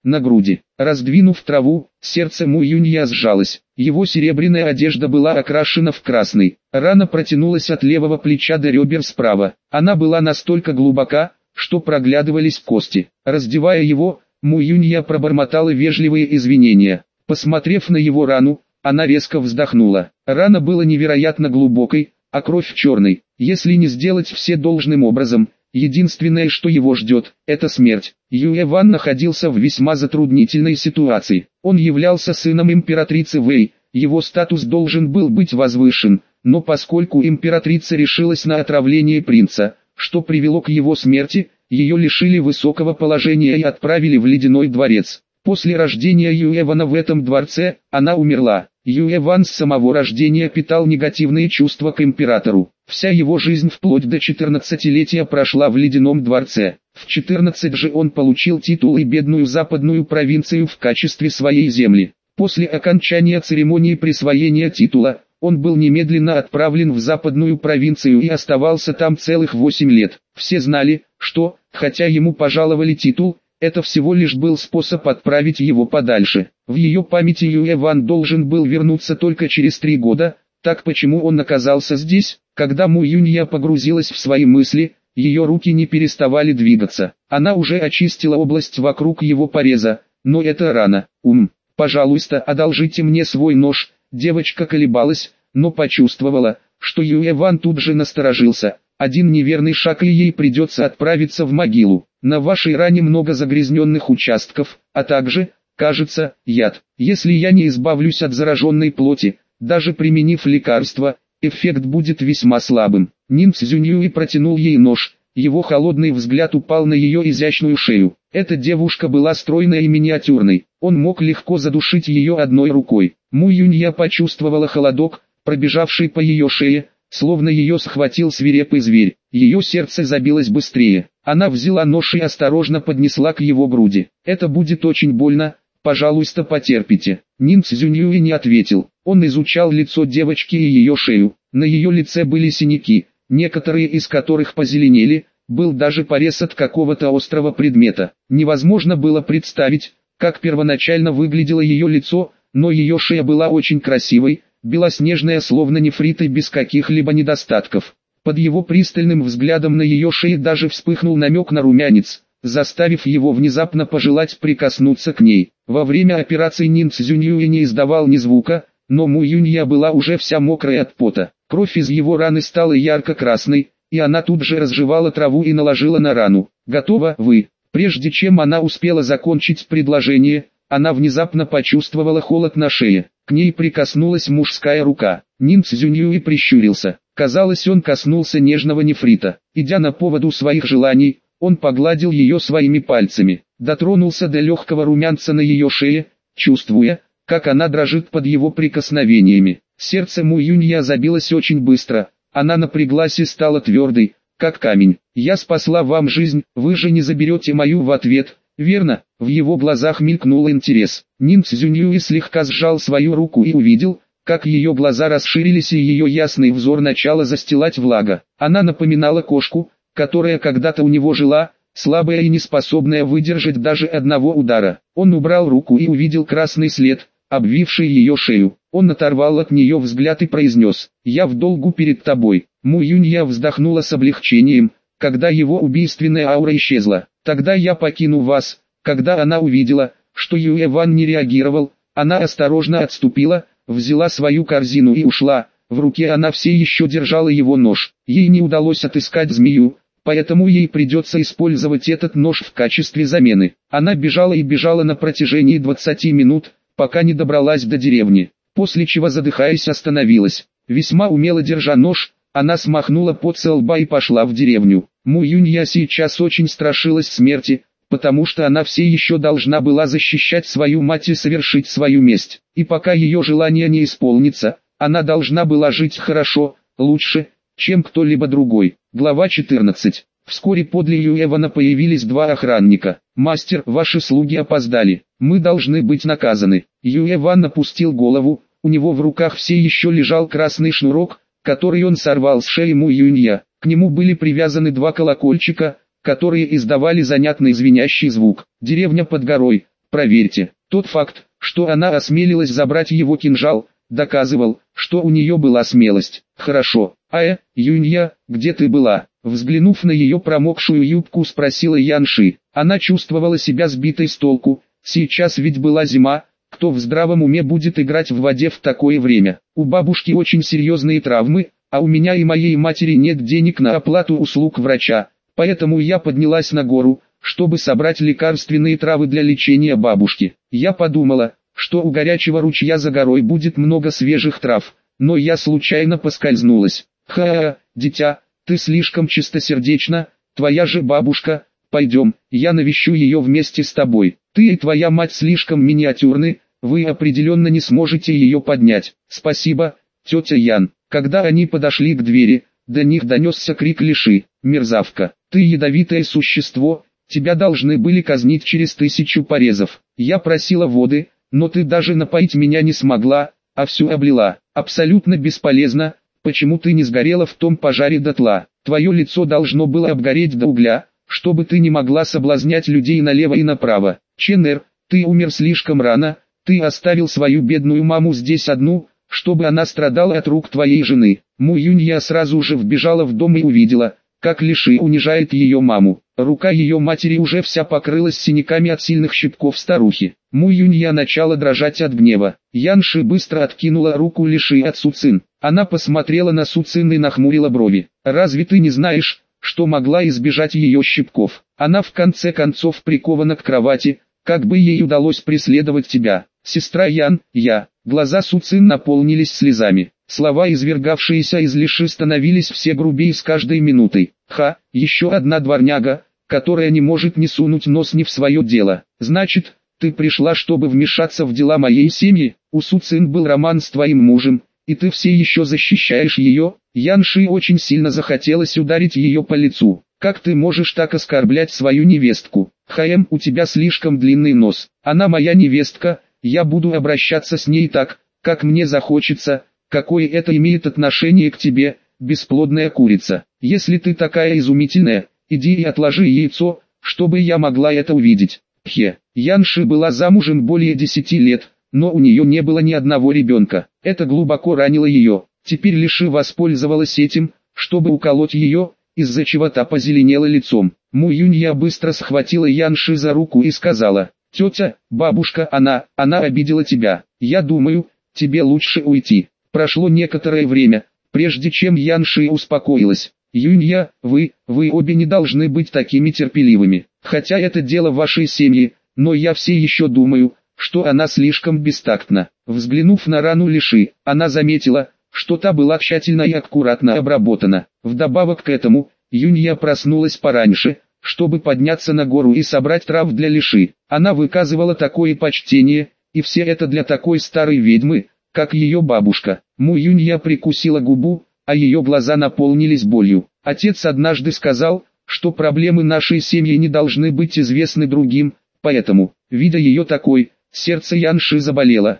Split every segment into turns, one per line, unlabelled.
на груди. Раздвинув траву, сердце Му Юнья сжалось. Его серебряная одежда была окрашена в красный. Рана протянулась от левого плеча до ребер справа. Она была настолько глубока, что проглядывались кости. Раздевая его, Му Юнья пробормотала вежливые извинения. Посмотрев на его рану, она резко вздохнула. Рана была невероятно глубокой, а кровь черной. Если не сделать все должным образом, единственное, что его ждет, это смерть. Юэ Ван находился в весьма затруднительной ситуации. Он являлся сыном императрицы Вэй, его статус должен был быть возвышен, но поскольку императрица решилась на отравление принца, что привело к его смерти, ее лишили высокого положения и отправили в ледяной дворец. После рождения Юэ Вана в этом дворце, она умерла. Юэ Ван с самого рождения питал негативные чувства к императору. Вся его жизнь вплоть до 14-летия прошла в ледяном дворце. В 14 же он получил титул и бедную западную провинцию в качестве своей земли. После окончания церемонии присвоения титула, он был немедленно отправлен в западную провинцию и оставался там целых 8 лет. Все знали, что, хотя ему пожаловали титул, это всего лишь был способ отправить его подальше. В ее памяти Юэ Ван должен был вернуться только через 3 года, так почему он оказался здесь? Когда Му Юнья погрузилась в свои мысли, ее руки не переставали двигаться. Она уже очистила область вокруг его пореза, но это рана. Пожалуйста, одолжите мне свой нож. Девочка колебалась, но почувствовала, что Юэ Ван тут же насторожился. Один неверный шаг и ей придется отправиться в могилу. На вашей ране много загрязненных участков, а также, кажется, яд. Если я не избавлюсь от зараженной плоти, даже применив лекарство, эффект будет весьма слабым. Нин Цзюньюй протянул ей нож, его холодный взгляд упал на ее изящную шею. Эта девушка была стройной и миниатюрной, он мог легко задушить ее одной рукой. Му Юнья почувствовала холодок, пробежавший по ее шее, словно ее схватил свирепый зверь. Ее сердце забилось быстрее. Она взяла нож и осторожно поднесла к его груди. «Это будет очень больно, пожалуйста, потерпите». Нин Цзюньюй не ответил. Он изучал лицо девочки и ее шею. На ее лице были синяки, некоторые из которых позеленели, был даже порез от какого-то острого предмета. Невозможно было представить, как первоначально выглядело ее лицо, но ее шея была очень красивой, белоснежная словно нефрит и без каких-либо недостатков. Под его пристальным взглядом на ее шее даже вспыхнул намек на румянец, заставив его внезапно пожелать прикоснуться к ней. Во время операции Нин Цзюньюй не издавал ни звука, но Му Юнья была уже вся мокрая от пота. Кровь из его раны стала ярко-красной, и она тут же разжевала траву и наложила на рану. «Готово, вы». Прежде чем она успела закончить предложение, она внезапно почувствовала холод на шее. К ней прикоснулась мужская рука. Нин Цзюньюй прищурился. Казалось, он коснулся нежного нефрита. Идя на поводу своих желаний, он погладил ее своими пальцами. Дотронулся до легкого румянца на ее шее, чувствуя, как она дрожит под его прикосновениями. Сердце Му Юнья забилось очень быстро. Она напряглась и стала твердой, как камень. «Я спасла вам жизнь, вы же не заберете мою в ответ, верно?» В его глазах мелькнул интерес. Нин Цзюньюй слегка сжал свою руку и увидел, как ее глаза расширились и ее ясный взор начала застилать влага. Она напоминала кошку, которая когда-то у него жила, слабая и неспособная выдержать даже одного удара. Он убрал руку и увидел красный след, обвивший ее шею. Он оторвал от нее взгляд и произнес: «Я в долгу перед тобой». Му Юнья вздохнула с облегчением, когда его убийственная аура исчезла. «Тогда я покину вас». Когда она увидела, что Юэ Ван не реагировал, она осторожно отступила, взяла свою корзину и ушла. В руке она все еще держала его нож. Ей не удалось отыскать змею, поэтому ей придется использовать этот нож в качестве замены. Она бежала и бежала на протяжении 20 минут, пока не добралась до деревни, после чего, задыхаясь, остановилась. Весьма умело держа нож, она смахнула пот со лба и пошла в деревню. Му Юнья сейчас очень страшилась смерти, потому что она все еще должна была защищать свою мать и совершить свою месть. И пока ее желание не исполнится, она должна была жить хорошо, лучше, чем кто-либо другой. Глава 14. Вскоре подле Юэ Вана появились 2 охранника. «Мастер, ваши слуги опоздали. Мы должны быть наказаны». Юэ Ван опустил голову, у него в руках все еще лежал красный шнурок, который он сорвал с шеи Му Юнья. К нему были привязаны 2 колокольчика, которые издавали занятный звенящий звук. Деревня под горой, Проверьте. Тот факт, что она осмелилась забрать его кинжал, доказывал, что у нее была смелость. Хорошо. Юнья, где ты была? Взглянув на ее промокшую юбку, спросила Янши. Она чувствовала себя сбитой с толку. Сейчас ведь была зима, кто в здравом уме будет играть в воде в такое время? У бабушки очень серьезные травмы, а у меня и моей матери нет денег на оплату услуг врача, поэтому я поднялась на гору, чтобы собрать лекарственные травы для лечения бабушки. Я подумала, что у горячего ручья за горой будет много свежих трав, но я случайно поскользнулась. Дитя, ты слишком чистосердечна, твоя же бабушка. Пойдем, я навещу ее вместе с тобой. Ты и твоя мать слишком миниатюрны, вы определенно не сможете ее поднять. Спасибо, тетя Ян. Когда они подошли к двери, до них донесся крик Лиши. Мерзавка, ты ядовитое существо, тебя должны были казнить через 1000 порезов. Я просила воды, но ты даже напоить меня не смогла, а всю облила. Абсолютно бесполезно, почему ты не сгорела в том пожаре дотла? Твое лицо должно было обгореть до угля, чтобы ты не могла соблазнять людей налево и направо. Ченнер, ты умер слишком рано, ты оставил свою бедную маму здесь одну, чтобы она страдала от рук твоей жены. Му Юнья сразу же вбежала в дом и увидела, как Лиши унижает ее маму. Рука ее матери уже вся покрылась синяками от сильных щипков старухи. Му Юнья начала дрожать от гнева. Янши быстро откинула руку Лиши от Суцин. Она посмотрела на Суцин и нахмурила брови. «Разве ты не знаешь, что могла избежать ее щипков? Она в конце концов прикована к кровати, как бы ей удалось преследовать тебя? Сестра Ян, я». Глаза Суцин наполнились слезами. Слова, извергавшиеся из Лиши, становились все грубее с каждой минутой. Еще одна дворняга, которая не может не сунуть нос не в свое дело. Значит, ты пришла, чтобы вмешаться в дела моей семьи? У Суцин был роман с твоим мужем, и ты все еще защищаешь ее? Янши очень сильно захотелось ударить ее по лицу. Как ты можешь так оскорблять свою невестку? У тебя слишком длинный нос. Она моя невестка, я буду обращаться с ней так, как мне захочется. Какое это имеет отношение к тебе, бесплодная курица? Если ты такая изумительная, иди и отложи яйцо, чтобы я могла это увидеть. Янши была замужем более 10 лет, но у нее не было ни одного ребенка. Это глубоко ранило ее. Теперь Лиши воспользовалась этим, чтобы уколоть ее, из-за чего та позеленела лицом. Му Юнья быстро схватила Янши за руку и сказала: «Тетя, бабушка, она обидела тебя. Я думаю, тебе лучше уйти». Прошло некоторое время, прежде чем Янши успокоилась. «Юнья, вы обе не должны быть такими терпеливыми. Хотя это дело вашей семьи, но я все еще думаю, что она слишком бестактна». Взглянув на рану Лиши, она заметила, что та была тщательно и аккуратно обработана. Вдобавок к этому, Юнья проснулась пораньше, чтобы подняться на гору и собрать трав для Лиши. Она выказывала такое почтение, и все это для такой старой ведьмы, как ее бабушка. Му Юнья прикусила губу, а ее глаза наполнились болью. Отец однажды сказал, что проблемы нашей семьи не должны быть известны другим, поэтому, видя ее такой, сердце Янши заболело.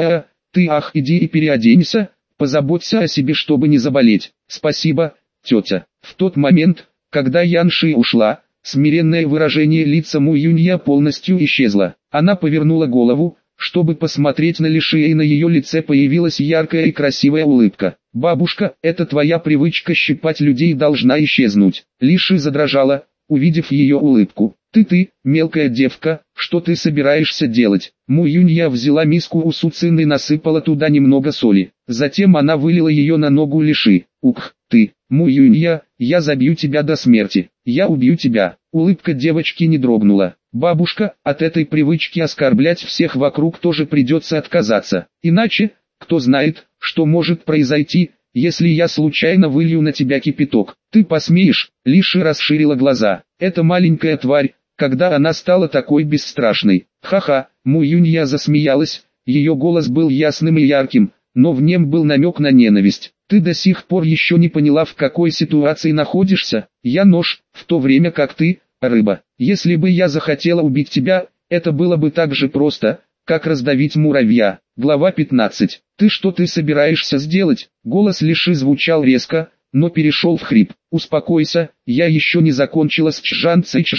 Ты иди и переоденься, позаботься о себе, чтобы не заболеть. Спасибо, тетя. В тот момент, когда Янши ушла, смиренное выражение лица Му Юнья полностью исчезло. Она повернула голову, чтобы посмотреть на Лиши, и на ее лице появилась яркая и красивая улыбка. «Бабушка, это твоя привычка щипать людей должна исчезнуть». Лиши задрожала, увидев ее улыбку. «Ты, мелкая девка, что ты собираешься делать?» Му Юнья взяла миску у Суцин и насыпала туда немного соли. Затем она вылила ее на ногу Лиши. Ты, Му Юнья, я забью тебя до смерти. Я убью тебя». Улыбка девочки не дрогнула. «Бабушка, от этой привычки оскорблять всех вокруг тоже придется отказаться. Иначе, кто знает, что может произойти, если я случайно вылью на тебя кипяток. Ты посмеешь?» Лиши расширила глаза. «Эта маленькая тварь, когда она стала такой бесстрашной». Му Юнья засмеялась, ее голос был ясным и ярким, но в нем был намек на ненависть. «Ты до сих пор еще не поняла, в какой ситуации находишься? Я нож, в то время как ты — рыба. Если бы я захотела убить тебя, это было бы так же просто, как раздавить муравья». Глава 15. Что ты собираешься сделать?» Голос Лиши звучал резко, но перешел в хрип. «Успокойся, я еще не закончила с Чжан Цэйчжу,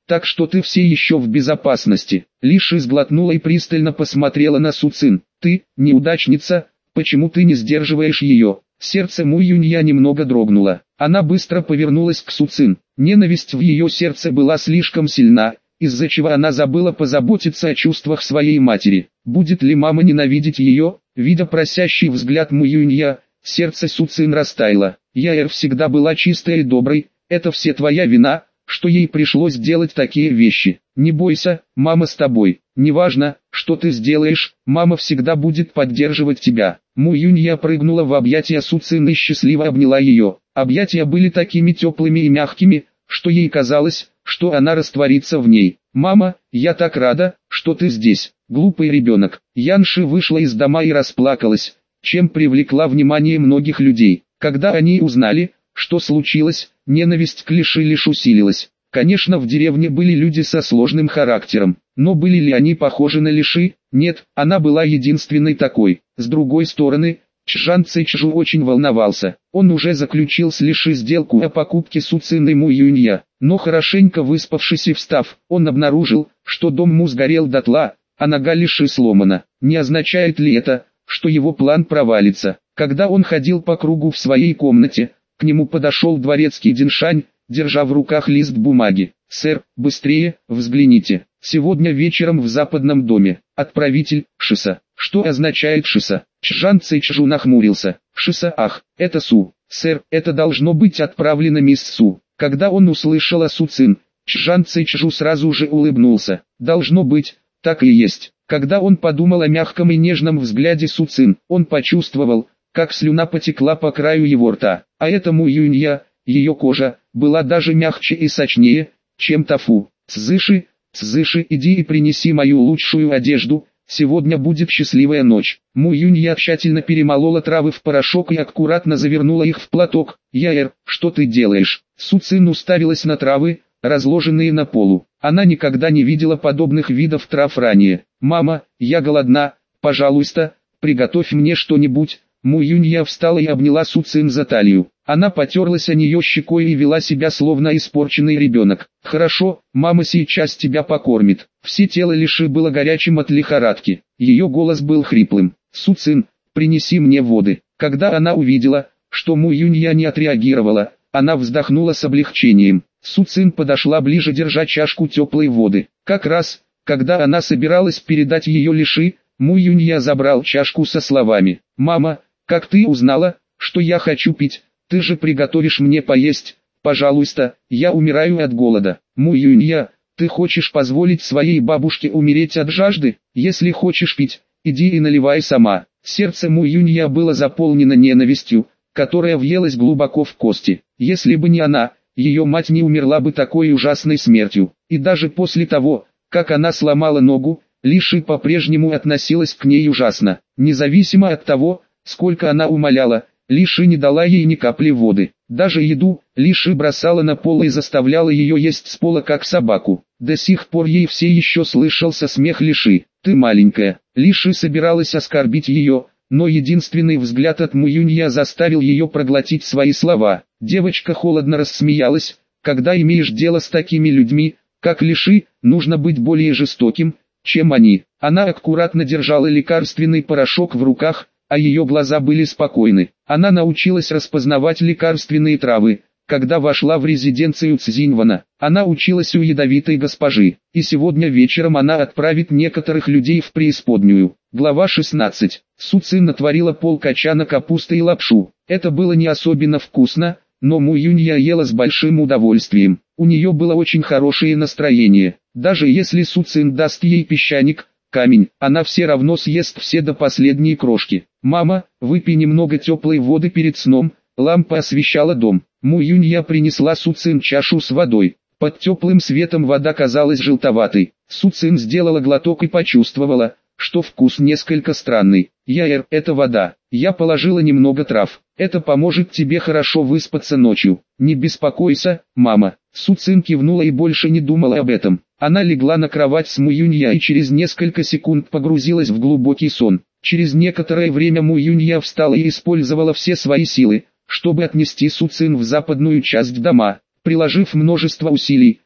так что ты все еще в безопасности. Лиши сглотнула и пристально посмотрела на Суцин. Ты, неудачница, почему ты не сдерживаешь ее? Сердце Му Юнья немного дрогнуло. Она быстро повернулась к Суцин. Ненависть в ее сердце была слишком сильна, из-за чего она забыла позаботиться о чувствах своей матери. Будет ли мама ненавидеть ее? Видя просящий взгляд Му Юнья, сердце Суцин растаяло. Яэр всегда была чистой и доброй, это все твоя вина, что ей пришлось делать такие вещи. Не бойся, мама с тобой. Неважно, что ты сделаешь, мама всегда будет поддерживать тебя. Му Юнья прыгнула в объятия Суцин и счастливо обняла ее. Объятия были такими теплыми и мягкими, что ей казалось, что она растворится в ней. «Мама, я так рада, что ты здесь, глупый ребенок». Янши вышла из дома и расплакалась, чем привлекла внимание многих людей. Когда они узнали, что случилось, ненависть к Лиши лишь усилилась. Конечно, в деревне были люди со сложным характером, но были ли они похожи на Лиши? Нет, она была единственной такой. С другой стороны, Чжан Цэчжу очень волновался. Он уже заключил с Лиши сделку о покупке Суцин и Му Юнья, но хорошенько выспавшись и встав, он обнаружил, что дом Му сгорел дотла, а нога Лиши сломана. Не означает ли это, что его план провалится? Когда он ходил по кругу в своей комнате, к нему подошел дворецкий Диншань, держа в руках лист бумаги. «Сэр, быстрее, взгляните. Сегодня вечером в западном доме. Отправитель, Шиса». «Что означает Шиса?» Чжан Цэчжу нахмурился. «Шиса, ах, это Су. Сэр, это должно быть отправлено мисс Су». Когда он услышал о Суцин, Чжан Цэчжу сразу же улыбнулся. «Должно быть, так и есть». Когда он подумал о мягком и нежном взгляде Суцин, он почувствовал, как слюна потекла по краю его рта. А это Му Юнья, ее кожа, была даже мягче и сочнее, чем тофу. «Цзыши, Цзыши, иди и принеси мою лучшую одежду, сегодня будет счастливая ночь». Му Юнья тщательно перемолола травы в порошок и аккуратно завернула их в платок. «Яэр, что ты делаешь?» Суцин уставилась на травы, разложенные на полу. Она никогда не видела подобных видов трав ранее. «Мама, я голодна, пожалуйста, приготовь мне что-нибудь». Му Юнья встала и обняла Суцин за талию. Она потерлась о нее щекой и вела себя словно испорченный ребенок. «Хорошо, мама сейчас тебя покормит». Все тело Лиши было горячим от лихорадки. Ее голос был хриплым. «Суцин, принеси мне воды». Когда она увидела, что Му Юнья не отреагировала, она вздохнула с облегчением. Суцин подошла ближе, держа чашку теплой воды. Как раз, когда она собиралась передать ее Лиши, Му Юнья забрал чашку со словами: «Мама, как ты узнала, что я хочу пить? Ты же приготовишь мне поесть, пожалуйста, я умираю от голода». «Му Юнья, ты хочешь позволить своей бабушке умереть от жажды? Если хочешь пить, иди и наливай сама». Сердце Му Юнья было заполнено ненавистью, которая въелась глубоко в кости. Если бы не она, ее мать не умерла бы такой ужасной смертью. И даже после того, как она сломала ногу, Лиши по-прежнему относилась к ней ужасно. Независимо от того, сколько она умоляла, Лиши не дала ей ни капли воды. Даже еду Лиши бросала на пол и заставляла ее есть с пола как собаку. До сих пор ей все еще слышался смех Лиши. «Ты маленькая». Лиши собиралась оскорбить ее, но единственный взгляд от Му Юнья заставил ее проглотить свои слова. Девочка холодно рассмеялась. «Когда имеешь дело с такими людьми, как Лиши, нужно быть более жестоким, чем они». Она аккуратно держала лекарственный порошок в руках, а ее глаза были спокойны. Она научилась распознавать лекарственные травы, когда вошла в резиденцию Цзиньвана. Она училась у ядовитой госпожи, и сегодня вечером она отправит некоторых людей в преисподнюю. Глава 16. Суцин натворила полкачана капусты и лапшу. Это было не особенно вкусно, но Му Юнья ела с большим удовольствием. У нее было очень хорошее настроение. Даже если Суцин даст ей песчаник, камень, она все равно съест все до последней крошки. «Мама, выпей немного теплой воды перед сном». Лампа освещала дом. Му Юнья принесла Суцин чашу с водой. Под теплым светом вода казалась желтоватой. Суцин сделала глоток и почувствовала, что вкус несколько странный. «Яэр, это вода. Я положила немного трав. Это поможет тебе хорошо выспаться ночью. Не беспокойся, мама». Суцин кивнула и больше не думала об этом. Она легла на кровать с Му Юнья и через несколько секунд погрузилась в глубокий сон. Через некоторое время Му Юнья встала и использовала все свои силы, чтобы отнести Суцин в западную часть дома. Приложив множество усилий,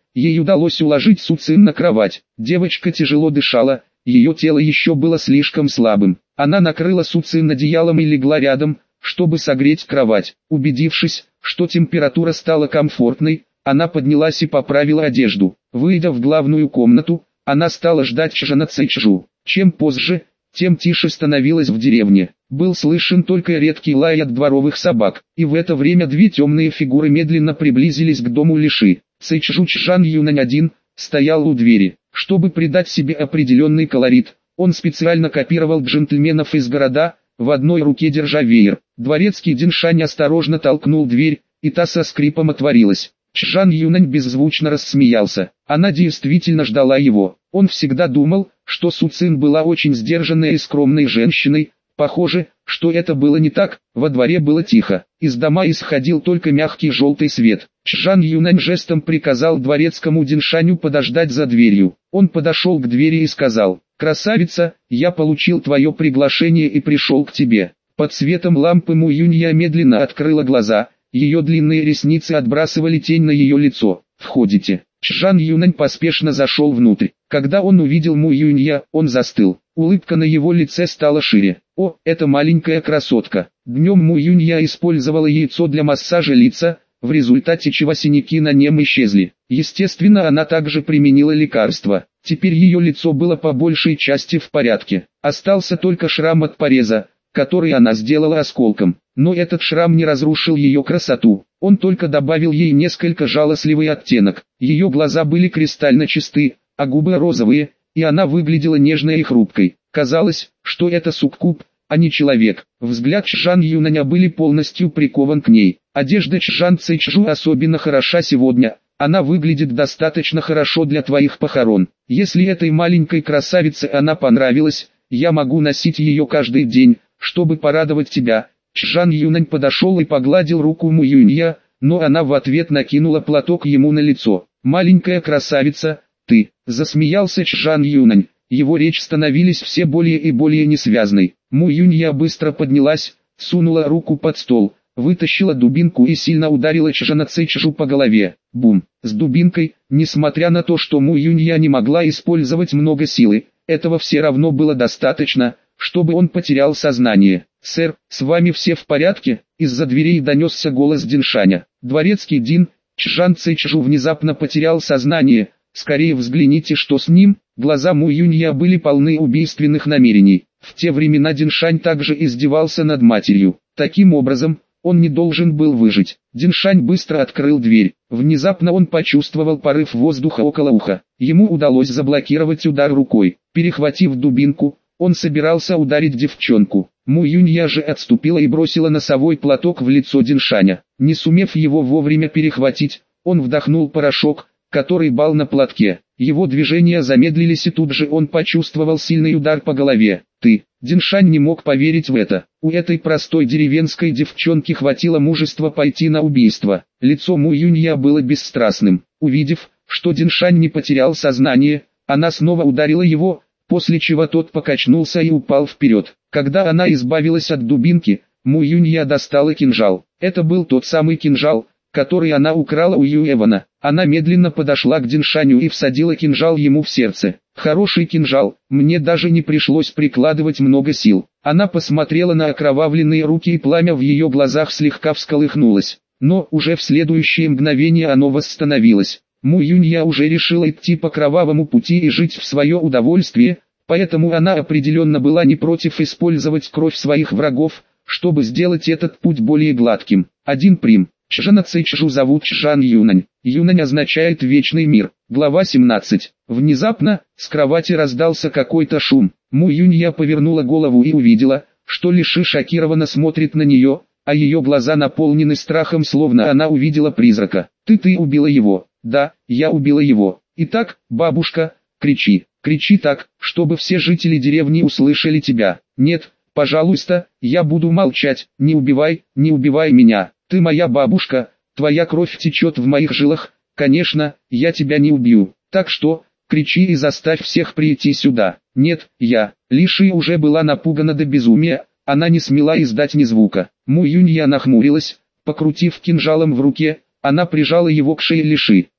ей удалось уложить Суцин на кровать. Девочка тяжело дышала, ее тело еще было слишком слабым. Она накрыла Суцин одеялом и легла рядом, чтобы согреть кровать. Убедившись, что температура стала комфортной, она поднялась и поправила одежду. Выйдя в главную комнату, она стала ждать Чжана Цэйчжу. Чем позже, тем тише становилось в деревне. Был слышен только редкий лай от дворовых собак, и в это время две темные фигуры медленно приблизились к дому Лиши. Цэйчжу Чжан Юнань один стоял у двери. Чтобы придать себе определенный колорит, он специально копировал джентльменов из города, в одной руке держа веер. Дворецкий Диншань осторожно толкнул дверь, и та со скрипом отворилась. Чжан Юнань беззвучно рассмеялся. Она действительно ждала его. Он всегда думал, что Суцин была очень сдержанной и скромной женщиной. Похоже, что это было не так. Во дворе было тихо. Из дома исходил только мягкий желтый свет. Чжан Юнань жестом приказал дворецкому Диншаню подождать за дверью. Он подошел к двери и сказал: «Красавица, я получил твое приглашение и пришел к тебе». Под светом лампы Му Юнья медленно открыла глаза. Ее длинные ресницы отбрасывали тень на ее лицо. «Входите». Чжан Юнань поспешно зашел внутрь. Когда он увидел Му Юнья, он застыл. Улыбка на его лице стала шире. «О, это маленькая красотка». Днем Му Юнья использовала яйцо для массажа лица, в результате чего синяки на нем исчезли. Естественно, она также применила лекарство. Теперь ее лицо было по большей части в порядке. Остался только шрам от пореза, который она сделала осколком. Но этот шрам не разрушил ее красоту. Он только добавил ей несколько жалостливый оттенок. Ее глаза были кристально чисты, а губы розовые, и она выглядела нежной и хрупкой. Казалось, что это суккуб, а не человек. Взгляд Чжан Юнаня был полностью прикован к ней. Одежда Чжан Цэйчжу особенно хороша сегодня. Она выглядит достаточно хорошо для твоих похорон. Если этой маленькой красавице она понравилась, я могу носить ее каждый день, чтобы порадовать тебя. Чжан Юнань подошел и погладил руку Му Юнья, но она в ответ накинула платок ему на лицо. «Маленькая красавица, ты!» – засмеялся Чжан Юнань. Его речь становилась все более и более несвязной. Му Юнья быстро поднялась, сунула руку под стол, вытащила дубинку и сильно ударила Чжана Цэйчжу по голове. Бум! С дубинкой, несмотря на то, что Му Юнья не могла использовать много силы, этого все равно было достаточно, чтобы он потерял сознание. «Сэр, с вами все в порядке?» Из-за дверей донесся голос Диншаня. Дворецкий Дин, Чжан Цэйчжу внезапно потерял сознание. «Скорее взгляните, что с ним». Глаза Му Юнья были полны убийственных намерений. В те времена Диншань также издевался над матерью. Таким образом, он не должен был выжить. Диншань быстро открыл дверь. Внезапно он почувствовал порыв воздуха около уха. Ему удалось заблокировать удар рукой. Перехватив дубинку, он собирался ударить девчонку. Му Юнья же отступила и бросила носовой платок в лицо Диншаня. Не сумев его вовремя перехватить, он вдохнул порошок, который был на платке. Его движения замедлились, и тут же он почувствовал сильный удар по голове. «Ты!» Диншань не мог поверить в это. У этой простой деревенской девчонки хватило мужества пойти на убийство. Лицо Му Юнья было бесстрастным. Увидев, что Диншань не потерял сознание, она снова ударила его, после чего тот покачнулся и упал вперед. Когда она избавилась от дубинки, Му Юнья достала кинжал. Это был тот самый кинжал, который она украла у Юэвана. Она медленно подошла к Диншаню и всадила кинжал ему в сердце. «Хороший кинжал, мне даже не пришлось прикладывать много сил». Она посмотрела на окровавленные руки, и пламя в ее глазах слегка всколыхнулось. Но уже в следующее мгновение оно восстановилось. Му Юнья уже решила идти по кровавому пути и жить в свое удовольствие, поэтому она определенно была не против использовать кровь своих врагов, чтобы сделать этот путь более гладким. Один прим. Чжана Цэйчжу зовут Чжан Юнань. Юнань означает «вечный мир». Глава 17. Внезапно, с кровати раздался какой-то шум. Му Юнья повернула голову и увидела, что Лиши шокированно смотрит на нее, а ее глаза наполнены страхом, словно она увидела призрака. Ты убила его». «Да, я убила его». «Итак, бабушка, кричи. Кричи так, чтобы все жители деревни услышали тебя». «Нет, пожалуйста, я буду молчать. Не убивай меня. Ты моя бабушка, твоя кровь течет в моих жилах. Конечно, я тебя не убью. Так что, кричи и заставь всех прийти сюда». «Нет, я». Лиши уже была напугана до безумия, она не смела издать ни звука. Му Юнья нахмурилась, покрутив кинжалом в руке, она прижала его к шее Лиши.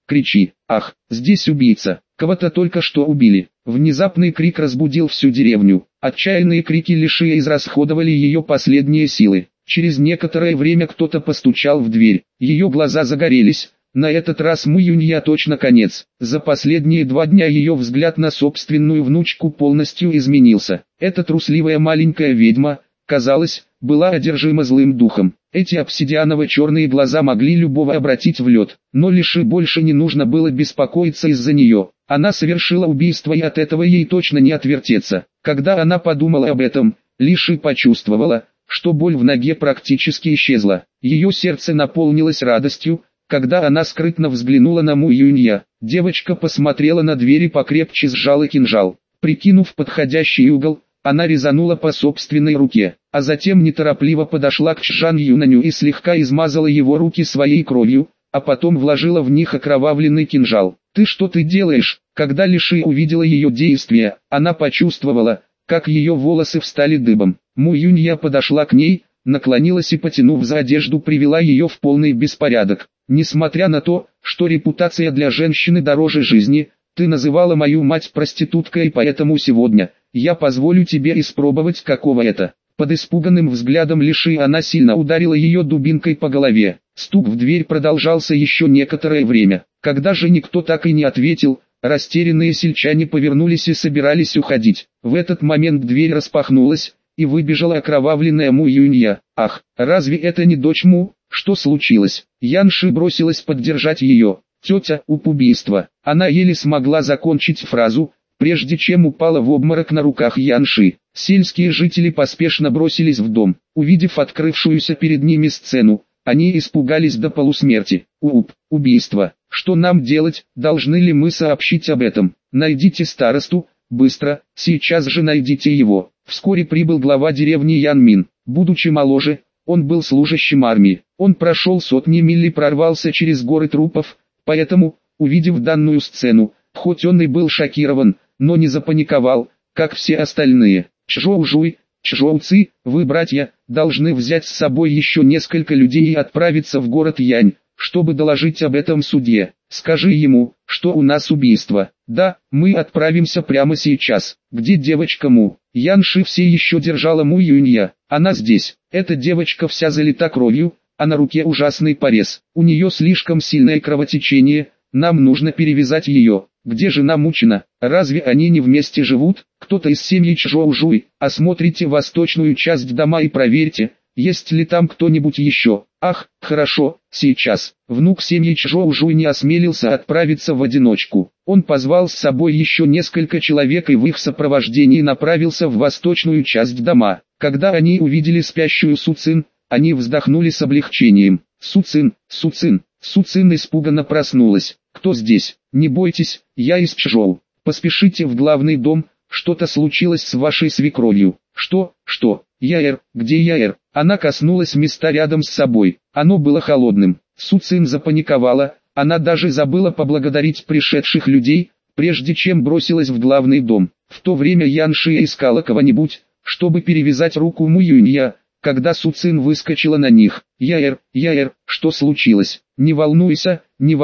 кричи. Ах, здесь убийца, кого-то только что убили. Внезапный крик разбудил всю деревню. Отчаянные крики Лиши израсходовали ее последние силы. Через некоторое время кто-то постучал в дверь. Ее глаза загорелись. На этот раз Му Юнья точно конец. За последние 2 дня ее взгляд на собственную внучку полностью изменился. Эта трусливая маленькая ведьма, казалось, была одержима злым духом. Эти обсидианово-черные глаза могли любого обратить в лед. Но Лиши больше не нужно было беспокоиться из-за нее. Она совершила убийство, и от этого ей точно не отвертеться. Когда она подумала об этом, Лиши почувствовала, что боль в ноге практически исчезла. Ее сердце наполнилось радостью, когда она скрытно взглянула на Му Юнья. Девочка посмотрела на дверь и покрепче сжала кинжал. Прикинув подходящий угол, она резанула по собственной руке, а затем неторопливо подошла к Чжан Юнаню и слегка измазала его руки своей кровью, а потом вложила в них окровавленный кинжал. Ты делаешь?» Когда Лиши увидела ее действия, она почувствовала, как ее волосы встали дыбом. Му Юнья подошла к ней, наклонилась и, потянув за одежду, привела ее в полный беспорядок. «Несмотря на то, что репутация для женщины дороже жизни, ты называла мою мать проституткой, и поэтому сегодня я позволю тебе испробовать, каково это». Под испуганным взглядом Лиши она сильно ударила ее дубинкой по голове. Стук в дверь продолжался еще некоторое время. Когда же никто так и не ответил, растерянные сельчане повернулись и собирались уходить. В этот момент дверь распахнулась, и выбежала окровавленная Му Юнья. «Ах, разве это не дочь Му? Что случилось?» Янши бросилась поддержать ее. «Тетя, убийство». Она еле смогла закончить фразу, прежде чем упала в обморок на руках Янши. Сельские жители поспешно бросились в дом. Увидев открывшуюся перед ними сцену, они испугались до полусмерти. Убийство. Что нам делать? Должны ли мы сообщить об этом? Найдите старосту, быстро, сейчас же найдите его. Вскоре прибыл глава деревни Янмин. Будучи моложе, он был служащим армии. Он прошел сотни миль и прорвался через горы трупов, поэтому, увидев данную сцену, хоть он и был шокирован, но не запаниковал, как все остальные. Чжоу Жуй, Чжоу Ци, вы, братья, должны взять с собой еще несколько людей и отправиться в город Янь, чтобы доложить об этом судье. Скажи ему, что у нас убийство. Да, мы отправимся прямо сейчас. Где девочка Му? Янши все еще держала Му Юнья. Она здесь. Эта девочка вся залита кровью, а на руке ужасный порез. У нее слишком сильное кровотечение, нам нужно перевязать ее. Где жена Мучина? Разве они не вместе живут? Кто-то из семьи Чжоу Жуй, осмотрите восточную часть дома и проверьте, есть ли там кто-нибудь еще. Ах, хорошо, сейчас. Внук семьи Чжоу Жуй не осмелился отправиться в одиночку. Он позвал с собой еще несколько человек и в их сопровождении направился в восточную часть дома. Когда они увидели спящую Су Цин, они вздохнули с облегчением. Су Цин, Су Цин. Су Цин испуганно проснулась. «Кто здесь? Не бойтесь, я из Чжоу. Поспешите в главный дом, что-то случилось с вашей свекровью». «Что? Яэр, где Яэр?» Она коснулась места рядом с собой. Оно было холодным. Су Цин запаниковала, она даже забыла поблагодарить пришедших людей, прежде чем бросилась в главный дом. В то время Янши искала кого-нибудь, чтобы перевязать руку Му Юнья, когда Су Цин выскочила на них. Яэр, что случилось?» Не волнуйся,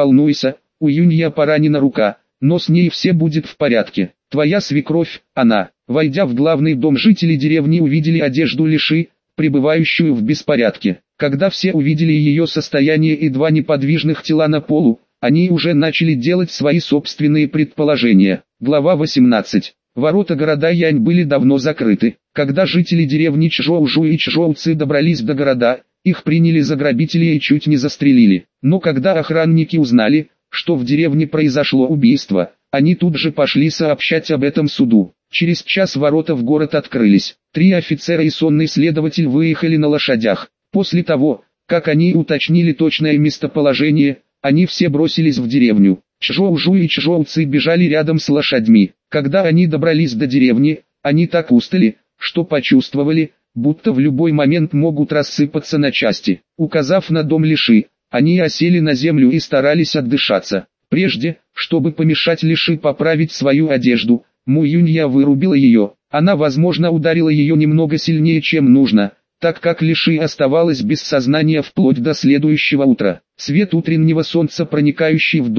у Юнья поранена рука, но с ней все будет в порядке. Твоя свекровь, она». Войдя в главный дом, жители деревни увидели одежду Лиши, пребывающую в беспорядке. Когда все увидели ее состояние и 2 неподвижных тела на полу, они уже начали делать свои собственные предположения. Глава 18. Ворота города Янь были давно закрыты. Когда жители деревни Чжоу-Жу и Чжоу-Ци добрались до города, их приняли за грабителей и чуть не застрелили. Но когда охранники узнали, что в деревне произошло убийство, они тут же пошли сообщать об этом суду. Через час ворота в город открылись. 3 офицера и сонный следователь выехали на лошадях. После того, как они уточнили точное местоположение, они все бросились в деревню. Чжоу-Жу и Чжоу-Ци бежали рядом с лошадьми. Когда они добрались до деревни, они так устали, что почувствовали, будто в любой момент могут рассыпаться на части. Указав на дом Лиши, они осели на землю и старались отдышаться. Прежде, чтобы помешать Лиши поправить свою одежду, Му Юнья вырубила ее. Она, возможно, ударила ее немного сильнее, чем нужно, так как Лиши оставалась без сознания вплоть до следующего утра. Свет утреннего солнца, проникающий в дом,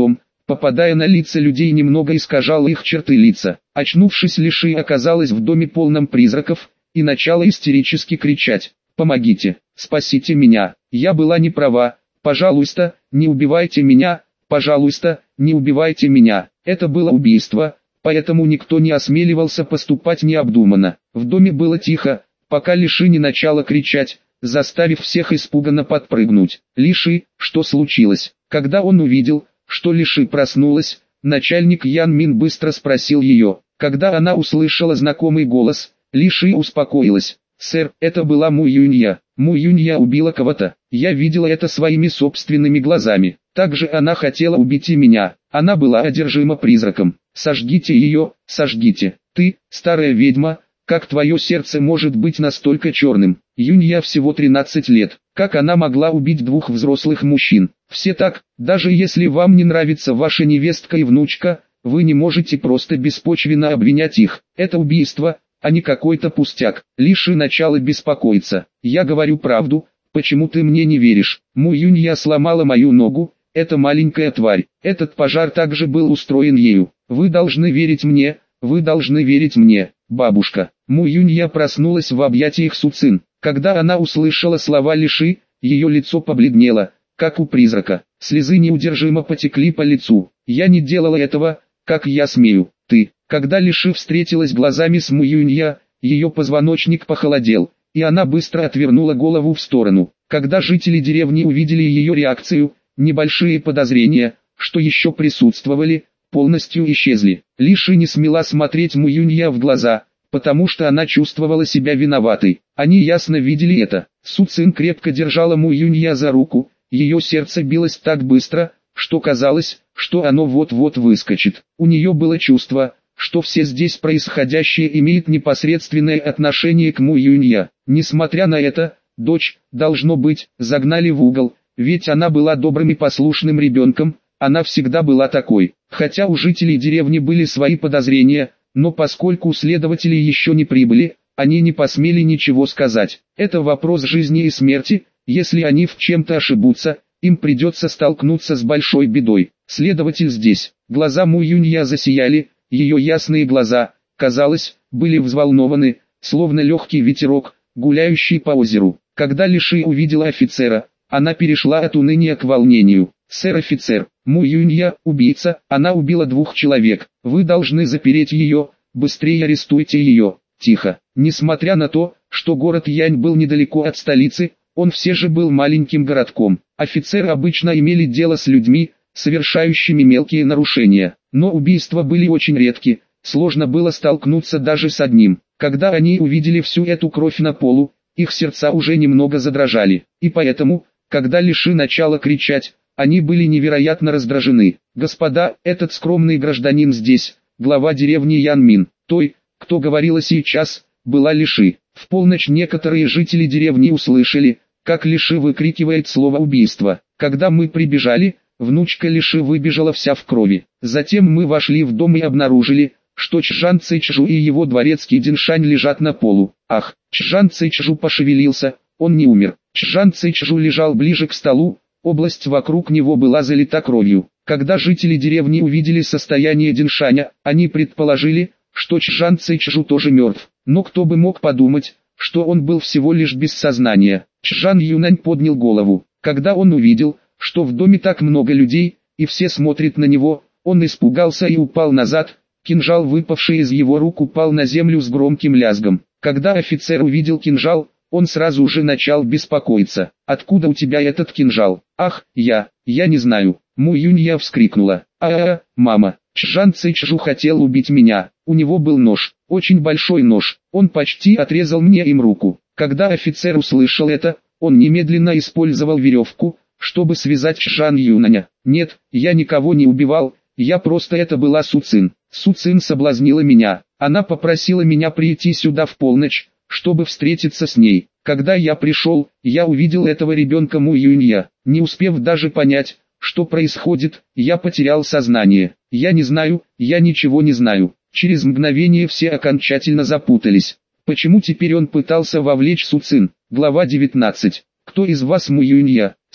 попадая на лица людей, немного искажала их черты лица. Очнувшись, Ли Ши оказалась в доме полном призраков и начала истерически кричать: «Помогите! Спасите меня! Я была не права! Пожалуйста, не убивайте меня! Пожалуйста, не убивайте меня!» Это было убийство, поэтому никто не осмеливался поступать необдуманно. В доме было тихо, пока Ли Ши не начала кричать, заставив всех испуганно подпрыгнуть. «Ли Ши, что случилось?» Когда он увидел, что Ли Ши проснулась, начальник Ян Мин быстро спросил ее. Когда она услышала знакомый голос, Ли Ши успокоилась. «Сэр, это была Му Юнья. Му Юнья убила кого-то. Я видела это своими собственными глазами. Также она хотела убить и меня. Она была одержима призраком. Сожгите ее, сожгите. Ты, старая ведьма, как твое сердце может быть настолько черным? Юнья всего 13 лет. Как она могла убить двух взрослых мужчин? Все так, даже если вам не нравится ваша невестка и внучка, вы не можете просто беспочвенно обвинять их. Это убийство, а не какой-то пустяк». Ли Ши начала беспокоиться. «Я говорю правду, почему ты мне не веришь? Му Юнья сломала мою ногу, эта маленькая тварь. Этот пожар также был устроен ею. Вы должны верить мне, вы должны верить мне, бабушка». Му Юнья проснулась в объятиях Су Цин. Когда она услышала слова Ли Ши, ее лицо побледнело, как у призрака. Слезы неудержимо потекли по лицу. «Я не делала этого, как я смею? Ты». Когда Ли Ши встретилась глазами с Му Юнья, ее позвоночник похолодел, и она быстро отвернула голову в сторону. Когда жители деревни увидели ее реакцию, небольшие подозрения, что еще присутствовали, полностью исчезли. Ли Ши не смела смотреть Му Юнья в глаза, потому что она чувствовала себя виноватой. Они ясно видели это. Су Цин крепко держала Му Юнья за руку, ее сердце билось так быстро, что казалось, что оно вот-вот выскочит. У нее было чувство, что все здесь происходящее имеет непосредственное отношение к Му Юнья. Несмотря на это, дочь, должно быть, загнали в угол, ведь она была добрым и послушным ребенком, она всегда была такой. Хотя у жителей деревни были свои подозрения, но поскольку следователи еще не прибыли, они не посмели ничего сказать. Это вопрос жизни и смерти, если они в чем-то ошибутся, им придется столкнуться с большой бедой. Следователь здесь. Глаза Му Юнья засияли, ее ясные глаза, казалось, были взволнованы, словно легкий ветерок, гуляющий по озеру. Когда Ли Ши увидела офицера, она перешла от уныния к волнению. «Сэр офицер, Му Юнья, убийца, она убила 2 человек, вы должны запереть ее, быстрее арестуйте ее». Тихо. Несмотря на то, что город Янь был недалеко от столицы, он все же был маленьким городком. Офицеры обычно имели дело с людьми, совершающими мелкие нарушения, но убийства были очень редки, сложно было столкнуться даже с одним. Когда они увидели всю эту кровь на полу, их сердца уже немного задрожали, и поэтому, когда Ли Ши начала кричать, они были невероятно раздражены. «Господа, этот скромный гражданин здесь, глава деревни Ян Мин, той, кто говорила сейчас, была Ли Ши». В полночь некоторые жители деревни услышали, как Ли Ши выкрикивает слово «убийство». Когда мы прибежали, внучка Ли Ши выбежала вся в крови. Затем мы вошли в дом и обнаружили, что Чжан Цэйчжу и его дворецкий Диншань лежат на полу. Ах, Чжан Цэйчжу пошевелился, он не умер. Чжан Цэйчжу лежал ближе к столу, область вокруг него была залита кровью. Когда жители деревни увидели состояние Диншаня, они предположили, что Чжан Цэйчжу тоже мертв. Но кто бы мог подумать, что он был всего лишь без сознания. Чжан Юнань поднял голову. Когда он увидел, что в доме так много людей, и все смотрят на него, он испугался и упал назад, кинжал, выпавший из его рук, упал на землю с громким лязгом. Когда офицер увидел кинжал, он сразу же начал беспокоиться. «Откуда у тебя этот кинжал?» «Ах, я не знаю». Му Юнья вскрикнула. Мама, Чжан Цэйчжу хотел убить меня, у него был нож, очень большой нож, он почти отрезал мне им руку». Когда офицер услышал это, он немедленно использовал веревку, чтобы связать Чжан Юнаня. «Нет, я никого не убивал, я просто это была Су Цин. Су Цин соблазнила меня, она попросила меня прийти сюда в полночь, чтобы встретиться с ней. Когда я пришел, я увидел этого ребенка Му Юнья. Не успев даже понять, что происходит, я потерял сознание. Я не знаю, я ничего не знаю». Через мгновение все окончательно запутались. Почему теперь он пытался вовлечь Су Цин? Глава 19. «Кто из вас Му Юнья?»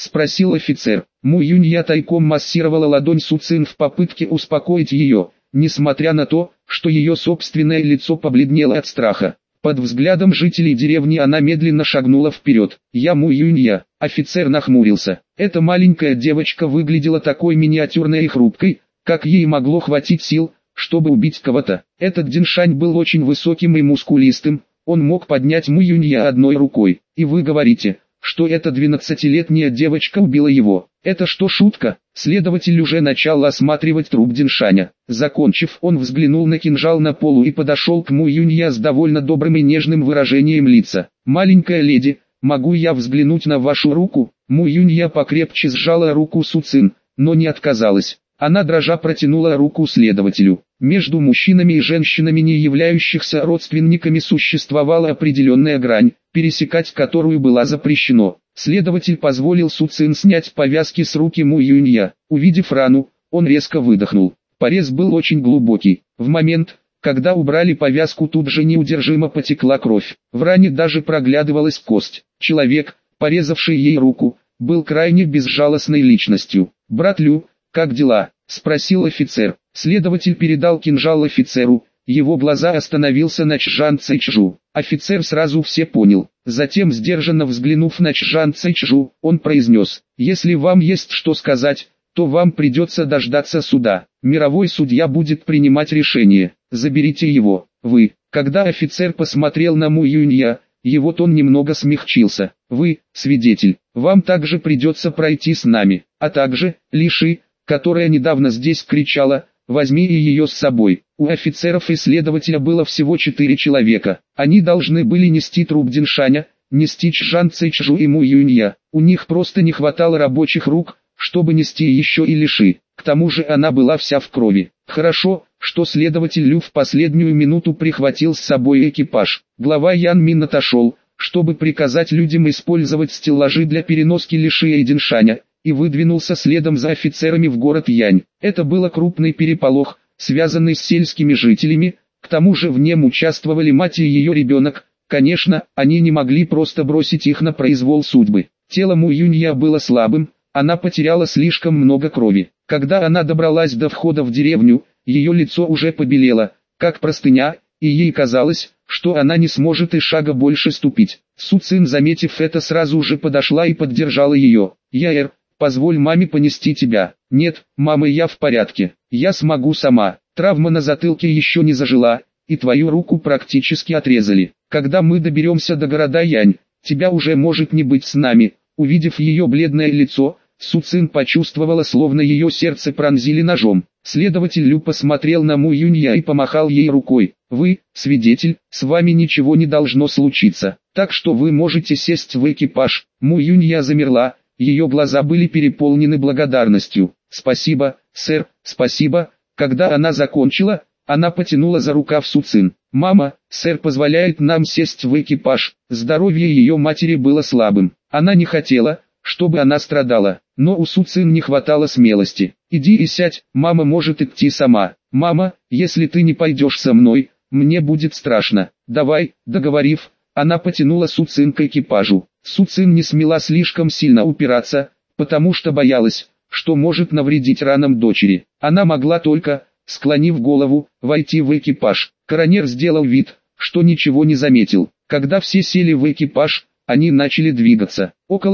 спросил офицер. Му Юнья тайком массировала ладонь Су Цин в попытке успокоить ее, несмотря на то, что ее собственное лицо побледнело от страха. Под взглядом жителей деревни она медленно шагнула вперед. «Я Му Юнья», офицер нахмурился. Эта маленькая девочка выглядела такой миниатюрной и хрупкой, как ей могло хватить сил, чтобы убить кого-то. Этот Диншань был очень высоким и мускулистым, он мог поднять Му Юнья одной рукой. И вы говорите, что эта 12-летняя девочка убила его. Это что, шутка? Следователь уже начал осматривать труп Диншаня. Закончив, он взглянул на кинжал на полу и подошел к Му Юнья с довольно добрым и нежным выражением лица. «Маленькая леди, могу я взглянуть на вашу руку?» Му Юнья покрепче сжала руку Су Цин, но не отказалась. Она дрожа протянула руку следователю. Между мужчинами и женщинами, не являющихся родственниками, существовала определенная грань, пересекать которую было запрещено. Следователь позволил Су Цин снять повязки с руки Му Юнья. Увидев рану, он резко выдохнул. Порез был очень глубокий. В момент, когда убрали повязку, тут же неудержимо потекла кровь. В ране даже проглядывалась кость. Человек, порезавший ей руку, был крайне безжалостной личностью. «Брат Лю, как дела?» – спросил офицер. Следователь передал кинжал офицеру, его глаза остановился на Чжан Цэйчжу. Офицер сразу все понял. Затем, сдержанно взглянув на Чжан Цэйчжу, он произнес: «Если вам есть что сказать, то вам придется дождаться суда. Мировой судья будет принимать решение. Заберите его». «Вы». Когда офицер посмотрел на Му Юнья, его тон немного смягчился. «Вы, свидетель, вам также придется пройти с нами, а также, Лиши, которая недавно здесь кричала, возьми и ее с собой». У офицеров и следователя было всего 4 человека. Они должны были нести труп Диншаня, нести Чжан Цэйчжу и Му Юнья. У них просто не хватало рабочих рук, чтобы нести еще и Лиши. К тому же она была вся в крови. Хорошо, что следователь Лю в последнюю минуту прихватил с собой экипаж. Глава Ян Мин отошел, чтобы приказать людям использовать стеллажи для переноски Лиши и Диншаня, и выдвинулся следом за офицерами в город Янь. Это был крупный переполох, связанный с сельскими жителями, к тому же в нем участвовали мать и ее ребенок. Конечно, они не могли просто бросить их на произвол судьбы. Тело Му Юнья было слабым, она потеряла слишком много крови. Когда она добралась до входа в деревню, ее лицо уже побелело, как простыня, и ей казалось, что она не сможет и шага больше ступить. Су Цин, заметив это, сразу же подошла и поддержала ее. «Яэр, позволь маме понести тебя». «Нет, мама, я в порядке, я смогу сама. Травма на затылке еще не зажила, и твою руку практически отрезали. Когда мы доберемся до города Янь, тебя уже может не быть с нами». Увидев ее бледное лицо, Су Цин почувствовала, словно ее сердце пронзили ножом. Следователь Лю посмотрел на Му Юнья и помахал ей рукой. «Вы, свидетель, с вами ничего не должно случиться, так что вы можете сесть в экипаж». Му Юнья замерла, ее глаза были переполнены благодарностью. «Спасибо, сэр, спасибо». Когда она закончила, она потянула за рукав Су Цин. «Мама, сэр позволяет нам сесть в экипаж». Здоровье ее матери было слабым. Она не хотела, чтобы она страдала, но у Су Цин не хватало смелости. «Иди и сядь, мама может идти сама». «Мама, если ты не пойдешь со мной, мне будет страшно». «Давай», договорив, она потянула Су Цин к экипажу. Су Цин не смела слишком сильно упираться, потому что боялась, что может навредить ранам дочери. Она могла только, склонив голову, войти в экипаж. Коронер сделал вид, что ничего не заметил. Когда все сели в экипаж, они начали двигаться. Около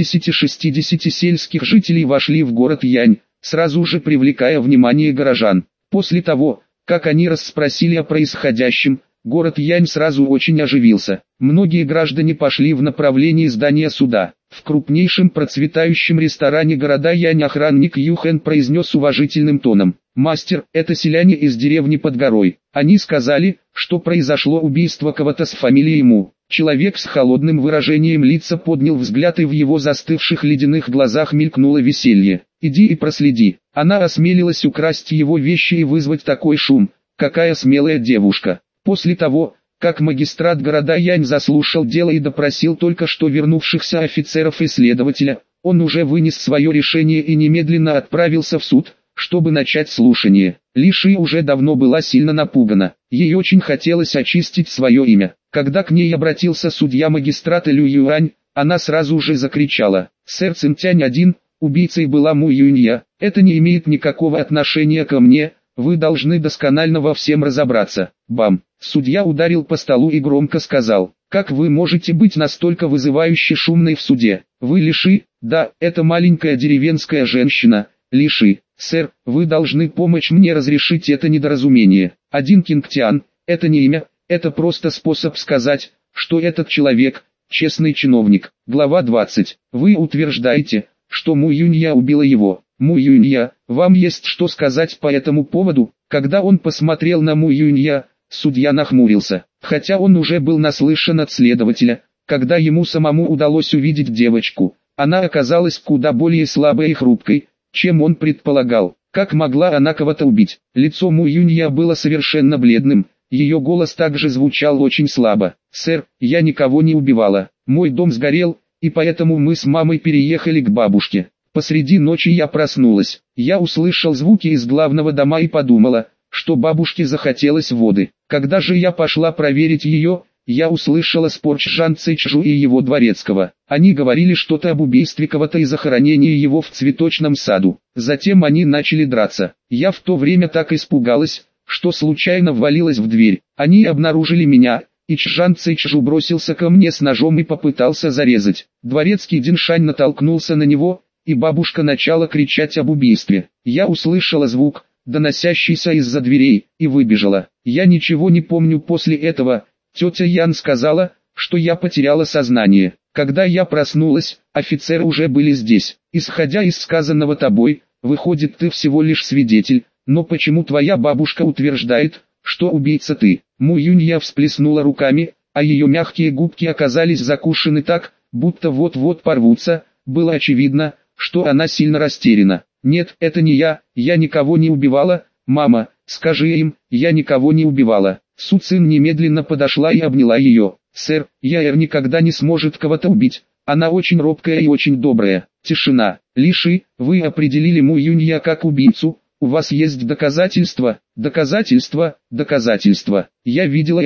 50-60 сельских жителей вошли в город Янь, сразу же привлекая внимание горожан. После того, как они расспросили о происходящем, город Янь сразу очень оживился. Многие граждане пошли в направлении здания суда. В крупнейшем процветающем ресторане города Янь охранник Юхэн произнес уважительным тоном: «Мастер, это селяне из деревни под горой. Они сказали, что произошло убийство кого-то с фамилией Му». Человек с холодным выражением лица поднял взгляд, и в его застывших ледяных глазах мелькнуло веселье. «Иди и проследи». Она осмелилась украсть его вещи и вызвать такой шум. Какая смелая девушка. После того, как магистрат города Янь заслушал дело и допросил только что вернувшихся офицеров и следователя, он уже вынес свое решение и немедленно отправился в суд, чтобы начать слушание. Лиши уже давно была сильно напугана. Ей очень хотелось очистить свое имя. Когда к ней обратился судья магистрата Лю Юань, она сразу же закричала: Сэр Цинтянь-1, убийцей была Му Юнья. Это не имеет никакого отношения ко мне, вы должны досконально во всем разобраться. Бам! Судья ударил по столу и громко сказал: как вы можете быть настолько вызывающе шумной в суде? Вы Лиши? Да, это маленькая деревенская женщина, Лиши. Сэр, вы должны помочь мне разрешить это недоразумение. Один Кингтян, это не имя, это просто способ сказать, что этот человек – честный чиновник. Глава 20. Вы утверждаете, что Му Юнья убила его. Му Юнья, вам есть что сказать по этому поводу? Когда он посмотрел на Му Юнья, судья нахмурился. Хотя он уже был наслышан от следователя, когда ему самому удалось увидеть девочку, она оказалась куда более слабой и хрупкой, чем он предполагал. Как могла она кого-то убить? Лицо Му Юнья было совершенно бледным, ее голос также звучал очень слабо. «Сэр, я никого не убивала. Мой дом сгорел, и поэтому мы с мамой переехали к бабушке. Посреди ночи я проснулась. Я услышал звуки из главного дома и подумала, что бабушке захотелось воды. Когда же я пошла проверить ее, я услышала спор Чжан Цэйчжу и его дворецкого. Они говорили что-то об убийстве кого-то и захоронении его в цветочном саду. Затем они начали драться. Я в то время так испугалась, что случайно ввалилась в дверь. Они обнаружили меня, и Чжан Цэйчжу бросился ко мне с ножом и попытался зарезать. Дворецкий Диншань натолкнулся на него, и бабушка начала кричать об убийстве. Я услышала звук, доносящийся из-за дверей, и выбежала. Я ничего не помню после этого. Тетя Ян сказала, что я потеряла сознание. Когда я проснулась, офицеры уже были здесь. Исходя из сказанного тобой, выходит, ты всего лишь свидетель, но почему твоя бабушка утверждает, что убийца ты? Му Юнья всплеснула руками, а ее мягкие губки оказались закушены так, будто вот-вот порвутся. Было очевидно, что она сильно растеряна. Нет, это не я никого не убивала. Мама, скажи им, я никого не убивала. Су Цин немедленно подошла и обняла ее. Сэр, Яэр никогда не сможет кого-то убить. Она очень робкая и очень добрая. Тишина. Лиши, вы определили Му Юнья как убийцу. У вас есть доказательства? Доказательства, доказательства. Я видела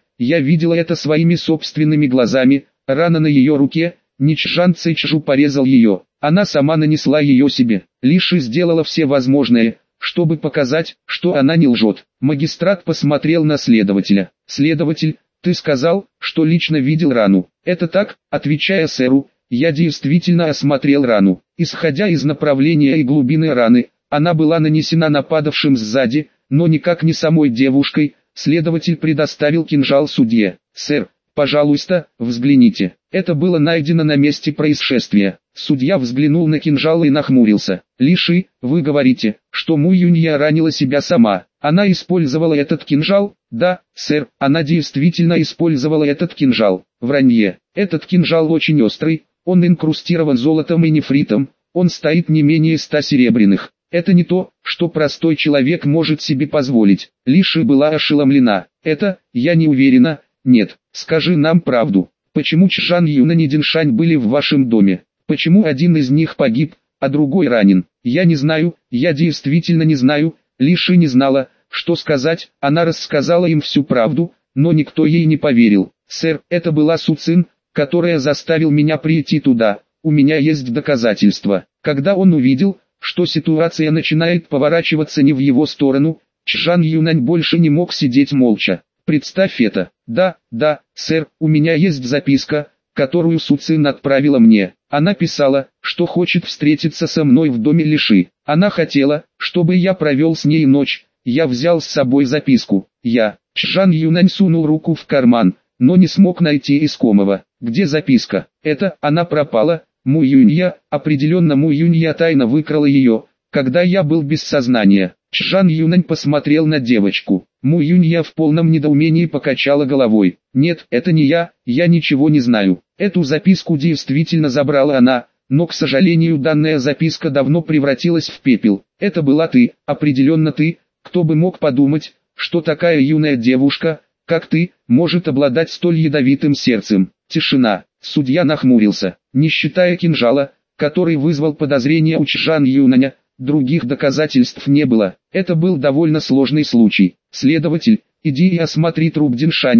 это своими собственными глазами. Рана на ее руке. Не Чжан Цэйчжу порезал ее. Она сама нанесла ее себе. Лиши сделала все возможное, чтобы показать, что она не лжет. Магистрат посмотрел на следователя. Следователь, ты сказал, что лично видел рану. Это так? Отвечая сэру, я действительно осмотрел рану. Исходя из направления и глубины раны, она была нанесена нападавшим сзади, но никак не самой девушкой. Следователь предоставил кинжал судье. Сэр, пожалуйста, взгляните. Это было найдено на месте происшествия. Судья взглянул на кинжал и нахмурился. Лиши, вы говорите, что Му Юнья ранила себя сама. Она использовала этот кинжал? Да, сэр, она действительно использовала этот кинжал. Вранье. Этот кинжал очень острый, он инкрустирован золотом и нефритом, он стоит не менее 100 серебряных. Это не то, что простой человек может себе позволить. Лиши была ошеломлена. Это, я не уверена, нет, скажи нам правду. Почему Чжан Юнань и Диншань были в вашем доме? Почему один из них погиб, а другой ранен? Я не знаю, я действительно не знаю. Лиши не знала, что сказать, она рассказала им всю правду, но никто ей не поверил. Сэр, это была Су Цин, которая заставил меня прийти туда, у меня есть доказательства. Когда он увидел, что ситуация начинает поворачиваться не в его сторону, Чжан Юнань больше не мог сидеть молча. Представь это. Да, сэр, у меня есть записка, которую Су Цин отправила мне. Она писала, что хочет встретиться со мной в доме Лиши. Она хотела, чтобы я провел с ней ночь. Я взял с собой записку. Чжан Юнань сунул руку в карман, но не смог найти искомого. Где записка? Это, она пропала. Му Юнья, определенно Му Юнья тайно выкрала ее, когда я был без сознания. Чжан Юнань посмотрел на девочку. Му Юнья в полном недоумении покачала головой. Нет, это не я ничего не знаю. Эту записку действительно забрала она, но, к сожалению, данная записка давно превратилась в пепел. Это была ты, определенно ты. Кто бы мог подумать, что такая юная девушка, как ты, может обладать столь ядовитым сердцем. Тишина. Судья нахмурился. Не считая кинжала, который вызвал подозрения у Чжан Юнаня, других доказательств не было. Это был довольно сложный случай. Следователь, иди и осмотри труп Диншаня,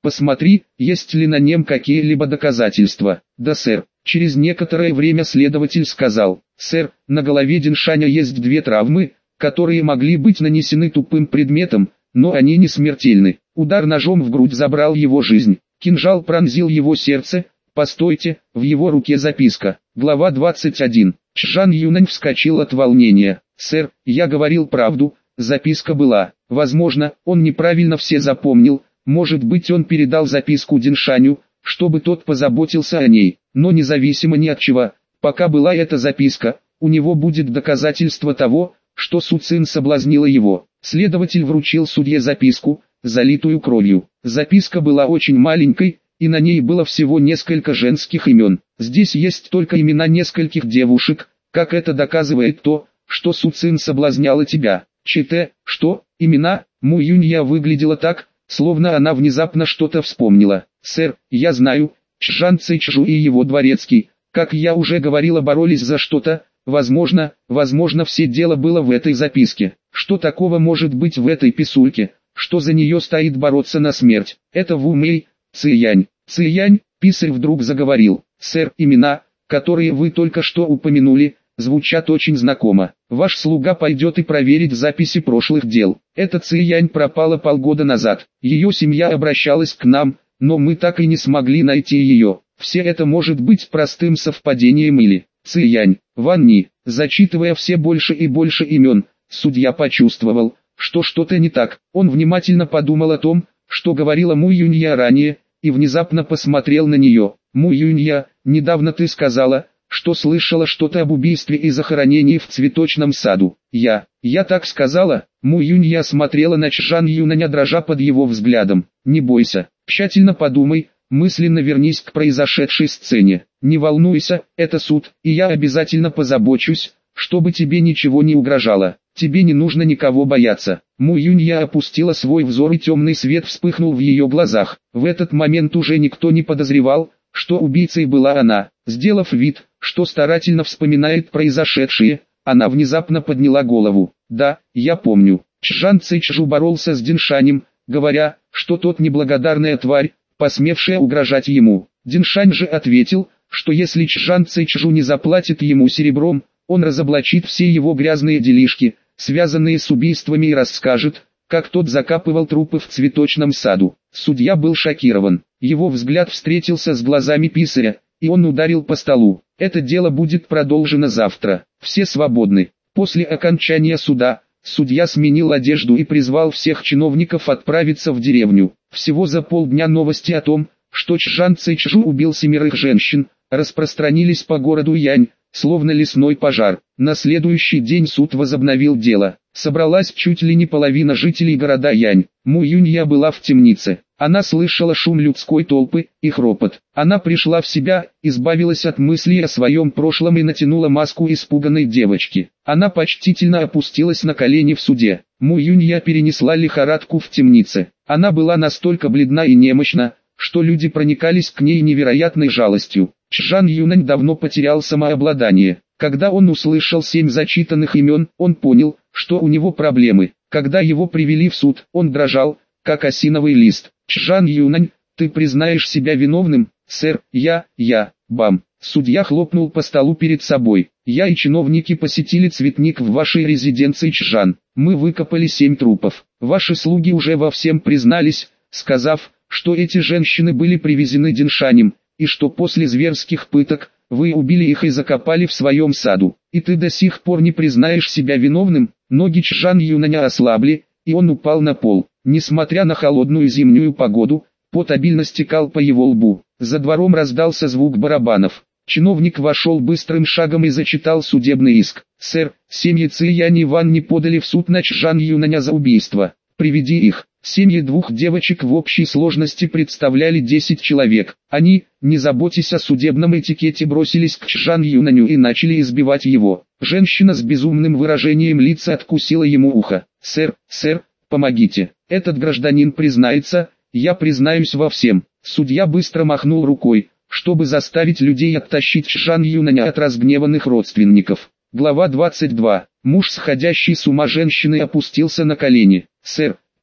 Посмотри, есть ли на нем какие-либо доказательства. Да, сэр. Через некоторое время следователь сказал: сэр, на голове Диншаня есть 2 травмы, которые могли быть нанесены тупым предметом, но они не смертельны. Удар ножом в грудь забрал его жизнь. Кинжал пронзил его сердце. Постойте, в его руке записка. Глава 21. Чжан Юнань вскочил от волнения. Сэр, я говорил правду, записка была. Возможно, он неправильно все запомнил, может быть он передал записку Диншаню, чтобы тот позаботился о ней, но независимо ни от чего, пока была эта записка, у него будет доказательство того, что Су Цин соблазнила его. Следователь вручил судье записку, залитую кровью. Записка была очень маленькой, и на ней было всего несколько женских имен. Здесь есть только имена нескольких девушек, как это доказывает то, что Су Цин соблазняла тебя. ЧТ, что, имена? Му Юнья выглядела так, словно она внезапно что-то вспомнила. Сэр, я знаю, Чжан Цэйчжу и его дворецкий, как я уже говорила, боролись за что-то. Возможно, все дело было в этой записке. Что такого может быть в этой писульке, что за нее стоит бороться на смерть? Это Ву Мэй, Цзиянь. Цзиянь, писарь вдруг заговорил. Сэр, имена, которые вы только что упомянули, звучат очень знакомо. Ваш слуга пойдет и проверит записи прошлых дел. Эта Цзиянь пропала полгода назад. Ее семья обращалась к нам, но мы так и не смогли найти ее. Все это может быть простым совпадением или... Цзиянь, Ван Ни. Зачитывая все больше и больше имен, судья почувствовал, что что-то не так. Он внимательно подумал о том, что говорила Му Юнья ранее, и внезапно посмотрел на нее. Му Юнья, недавно ты сказала, что слышала что-то об убийстве и захоронении в цветочном саду. Я так сказала? Му Юнья смотрела на Чжан Юнаня, дрожа под его взглядом. Не бойся, тщательно подумай, мысленно вернись к произошедшей сцене. Не волнуйся, это суд, и я обязательно позабочусь, чтобы тебе ничего не угрожало. Тебе не нужно никого бояться. Му Юнья опустила свой взор, и темный свет вспыхнул в ее глазах. В этот момент уже никто не подозревал, что убийцей была она. Сделав вид, что старательно вспоминает произошедшее, она внезапно подняла голову. Да, я помню. Чжан Цэйчжу боролся с Диншанем, говоря, что тот неблагодарная тварь, посмевшая угрожать ему. Диншань же ответил, что если Чжан Цэйчжу не заплатит ему серебром, он разоблачит все его грязные делишки, связанные с убийствами, и расскажет, как тот закапывал трупы в цветочном саду. Судья был шокирован. Его взгляд встретился с глазами писаря, и он ударил по столу. Это дело будет продолжено завтра. Все свободны. После окончания суда, судья сменил одежду и призвал всех чиновников отправиться в деревню. Всего за полдня новости о том, что Чжан Цэйчжу убил 7 женщин, распространились по городу Янь, словно лесной пожар. На следующий день суд возобновил дело. Собралась чуть ли не половина жителей города Янь. Му Юнья была в темнице. Она слышала шум людской толпы, их ропот. Она пришла в себя, избавилась от мыслей о своем прошлом и натянула маску испуганной девочки. Она почтительно опустилась на колени в суде. Му Юнья перенесла лихорадку в темнице. Она была настолько бледна и немощна, что люди проникались к ней невероятной жалостью. Чжан Юнань давно потерял самообладание. Когда он услышал 7 зачитанных имен, он понял, что у него проблемы. Когда его привели в суд, он дрожал, как осиновый лист. Чжан Юнань, ты признаешь себя виновным? Сэр, бам. Судья хлопнул по столу перед собой. Я и чиновники посетили цветник в вашей резиденции, Чжан. Мы выкопали 7 трупов. Ваши слуги уже во всем признались, сказав, что эти женщины были привезены Диншанем, и что после зверских пыток, вы убили их и закопали в своем саду. И ты до сих пор не признаешь себя виновным? Ноги Чжан Юнаня ослабли, и он упал на пол. Несмотря на холодную зимнюю погоду, пот обильно стекал по его лбу. За двором раздался звук барабанов. Чиновник вошел быстрым шагом и зачитал судебный иск. «Сэр, семьи Цзиянь и Ван не подали в суд на Чжан Юнаня за убийство. Приведи их». Семьи 2 девочек в общей сложности представляли 10 человек. Они, не заботясь о судебном этикете, бросились к Чжан Юнаню и начали избивать его. Женщина с безумным выражением лица откусила ему ухо. «Сэр, помогите. Этот гражданин признается, я признаюсь во всем». Судья быстро махнул рукой, чтобы заставить людей оттащить Чжан Юнаня от разгневанных родственников. Глава 22. Муж сходящей с ума женщины опустился на колени. «Сэр,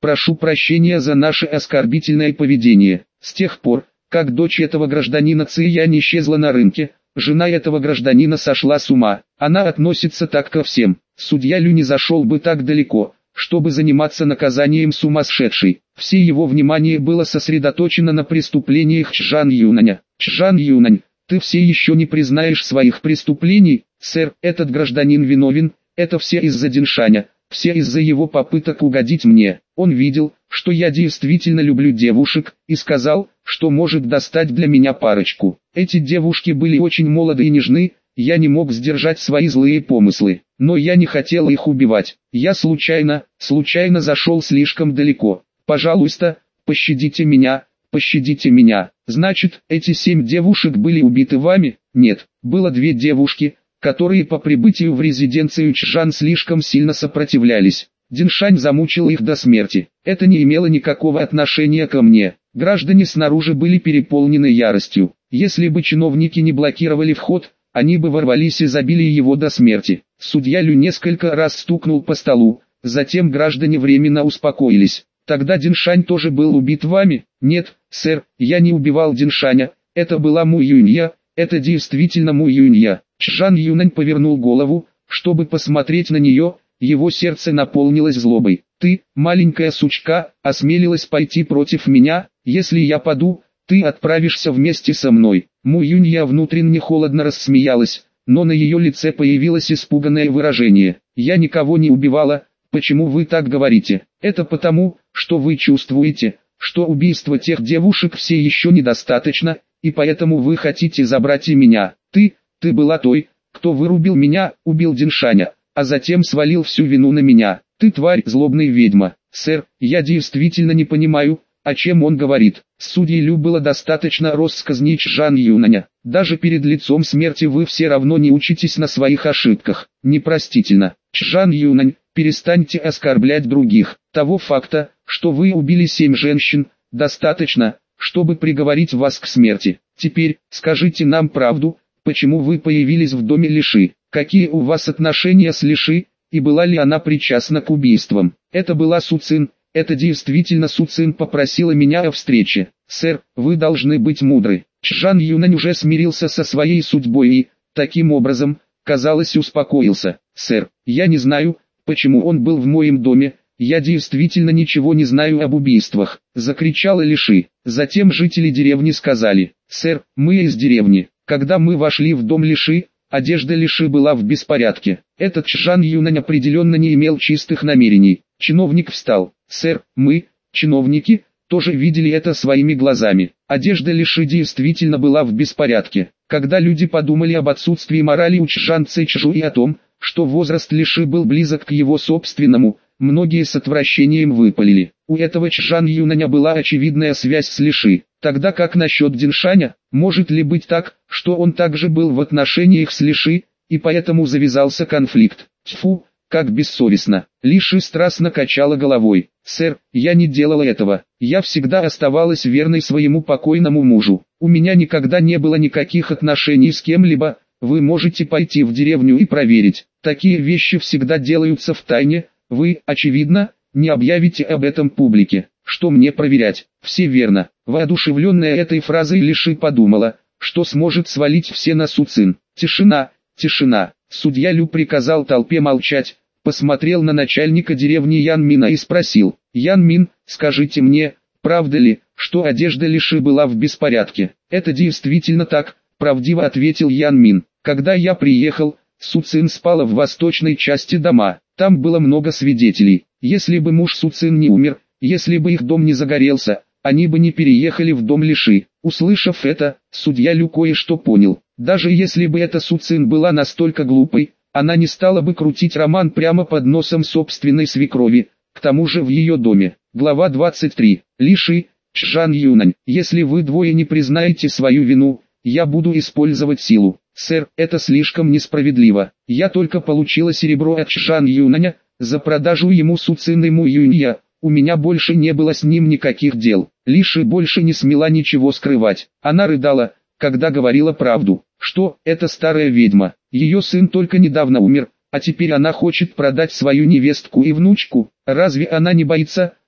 прошу прощения за наше оскорбительное поведение. С тех пор, как дочь этого гражданина Циян исчезла на рынке, жена этого гражданина сошла с ума. Она относится так ко всем. Судья Лю не зашел бы так далеко, чтобы заниматься наказанием сумасшедшей. Все его внимание было сосредоточено на преступлениях Чжан Юнаня. Чжан Юнань, ты все еще не признаешь своих преступлений? Сэр, этот гражданин виновен, это все из-за Диншаня, все из-за его попыток угодить мне. Он видел, что я действительно люблю девушек, и сказал, что может достать для меня парочку. Эти девушки были очень молоды и нежны, я не мог сдержать свои злые помыслы, но я не хотел их убивать. Я случайно зашел слишком далеко. Пожалуйста, пощадите меня, пощадите меня. Значит, эти 7 девушек были убиты вами? Нет, было 2 девушки, которые по прибытию в резиденцию Чжан слишком сильно сопротивлялись. Диншань замучил их до смерти. Это не имело никакого отношения ко мне. Граждане снаружи были переполнены яростью. Если бы чиновники не блокировали вход, они бы ворвались и забили его до смерти. Судья Лю несколько раз стукнул по столу, затем граждане временно успокоились. Тогда Диншань тоже был убит вами? Нет, сэр, я не убивал Диншаня, это была Му Юнья, это действительно Му Юнья. Чжан Юнань повернул голову, чтобы посмотреть на нее, его сердце наполнилось злобой. Ты, маленькая сучка, осмелилась пойти против меня, если я паду, ты отправишься вместе со мной. Му Юнья внутренне холодно рассмеялась, но на ее лице появилось испуганное выражение. Я никого не убивала, почему вы так говорите? Это потому, что вы чувствуете, что убийство тех девушек все еще недостаточно, и поэтому вы хотите забрать и меня. Ты была той, кто вырубил меня, убил Диншаня, а затем свалил всю вину на меня. Ты тварь, злобная ведьма. Сэр, я действительно не понимаю, о чем он говорит. Судье Лю было достаточно россказней Чжан Юнаня. Даже перед лицом смерти вы все равно не учитесь на своих ошибках. Непростительно. Чжан Юнань, перестаньте оскорблять других. Того факта, что вы убили 7 женщин, достаточно, чтобы приговорить вас к смерти. Теперь, скажите нам правду, почему вы появились в доме Лиши, какие у вас отношения с Лиши, и была ли она причастна к убийствам. Это была Су Цин, это действительно Су Цин попросила меня о встрече. Сэр, вы должны быть мудры. Чжан Юнань уже смирился со своей судьбой и, таким образом, казалось, успокоился. Сэр, я не знаю, почему он был в моем доме, я действительно ничего не знаю об убийствах, закричала Лиши. Затем жители деревни сказали: сэр, мы из деревни. Когда мы вошли в дом Лиши, одежда Лиши была в беспорядке. Этот Чжан Юнань определенно не имел чистых намерений. Чиновник встал. Сэр, мы, чиновники, тоже видели это своими глазами. Одежда Лиши действительно была в беспорядке. Когда люди подумали об отсутствии морали у Чжан Цэчжу и о том, что возраст Лиши был близок к его собственному, многие с отвращением выпалили. У этого Чжан Юнаня была очевидная связь с Лиши. Тогда как насчет Диншаня? Может ли быть так, что он также был в отношениях с Лиши, и поэтому завязался конфликт? Тьфу, как бессовестно. Лиши страстно качала головой. Сэр, я не делала этого. Я всегда оставалась верной своему покойному мужу. У меня никогда не было никаких отношений с кем-либо. Вы можете пойти в деревню и проверить. Такие вещи всегда делаются в тайне. Вы, очевидно, не объявите об этом публике. Что мне проверять? Все верно. Воодушевленная этой фразой Лиши подумала, что сможет свалить все на Су Цин. Тишина, тишина. Судья Лю приказал толпе молчать, посмотрел на начальника деревни Ян Мина и спросил: Ян Мин, скажите мне, правда ли, что одежда Лиши была в беспорядке? Это действительно так, правдиво ответил Ян Мин. Когда я приехал, Су Цин спала в восточной части дома. Там было много свидетелей. Если бы муж Су Цин не умер, если бы их дом не загорелся, они бы не переехали в дом Лиши. Услышав это, судья Лю кое-что понял. Даже если бы эта Су Цин была настолько глупой, она не стала бы крутить роман прямо под носом собственной свекрови, к тому же в ее доме. Глава 23. Лиши, Чжан Юнань, если вы двое не признаете свою вину, я буду использовать силу. Сэр, это слишком несправедливо. Я только получила серебро от Чжан Юнаня, за продажу ему Су Цин и Му Юнья. У меня больше не было с ним никаких дел. Лиши больше не смела ничего скрывать. Она рыдала, когда говорила правду, что это старая ведьма. Ее сын только недавно умер, а теперь она хочет продать свою невестку и внучку. Разве она не боится,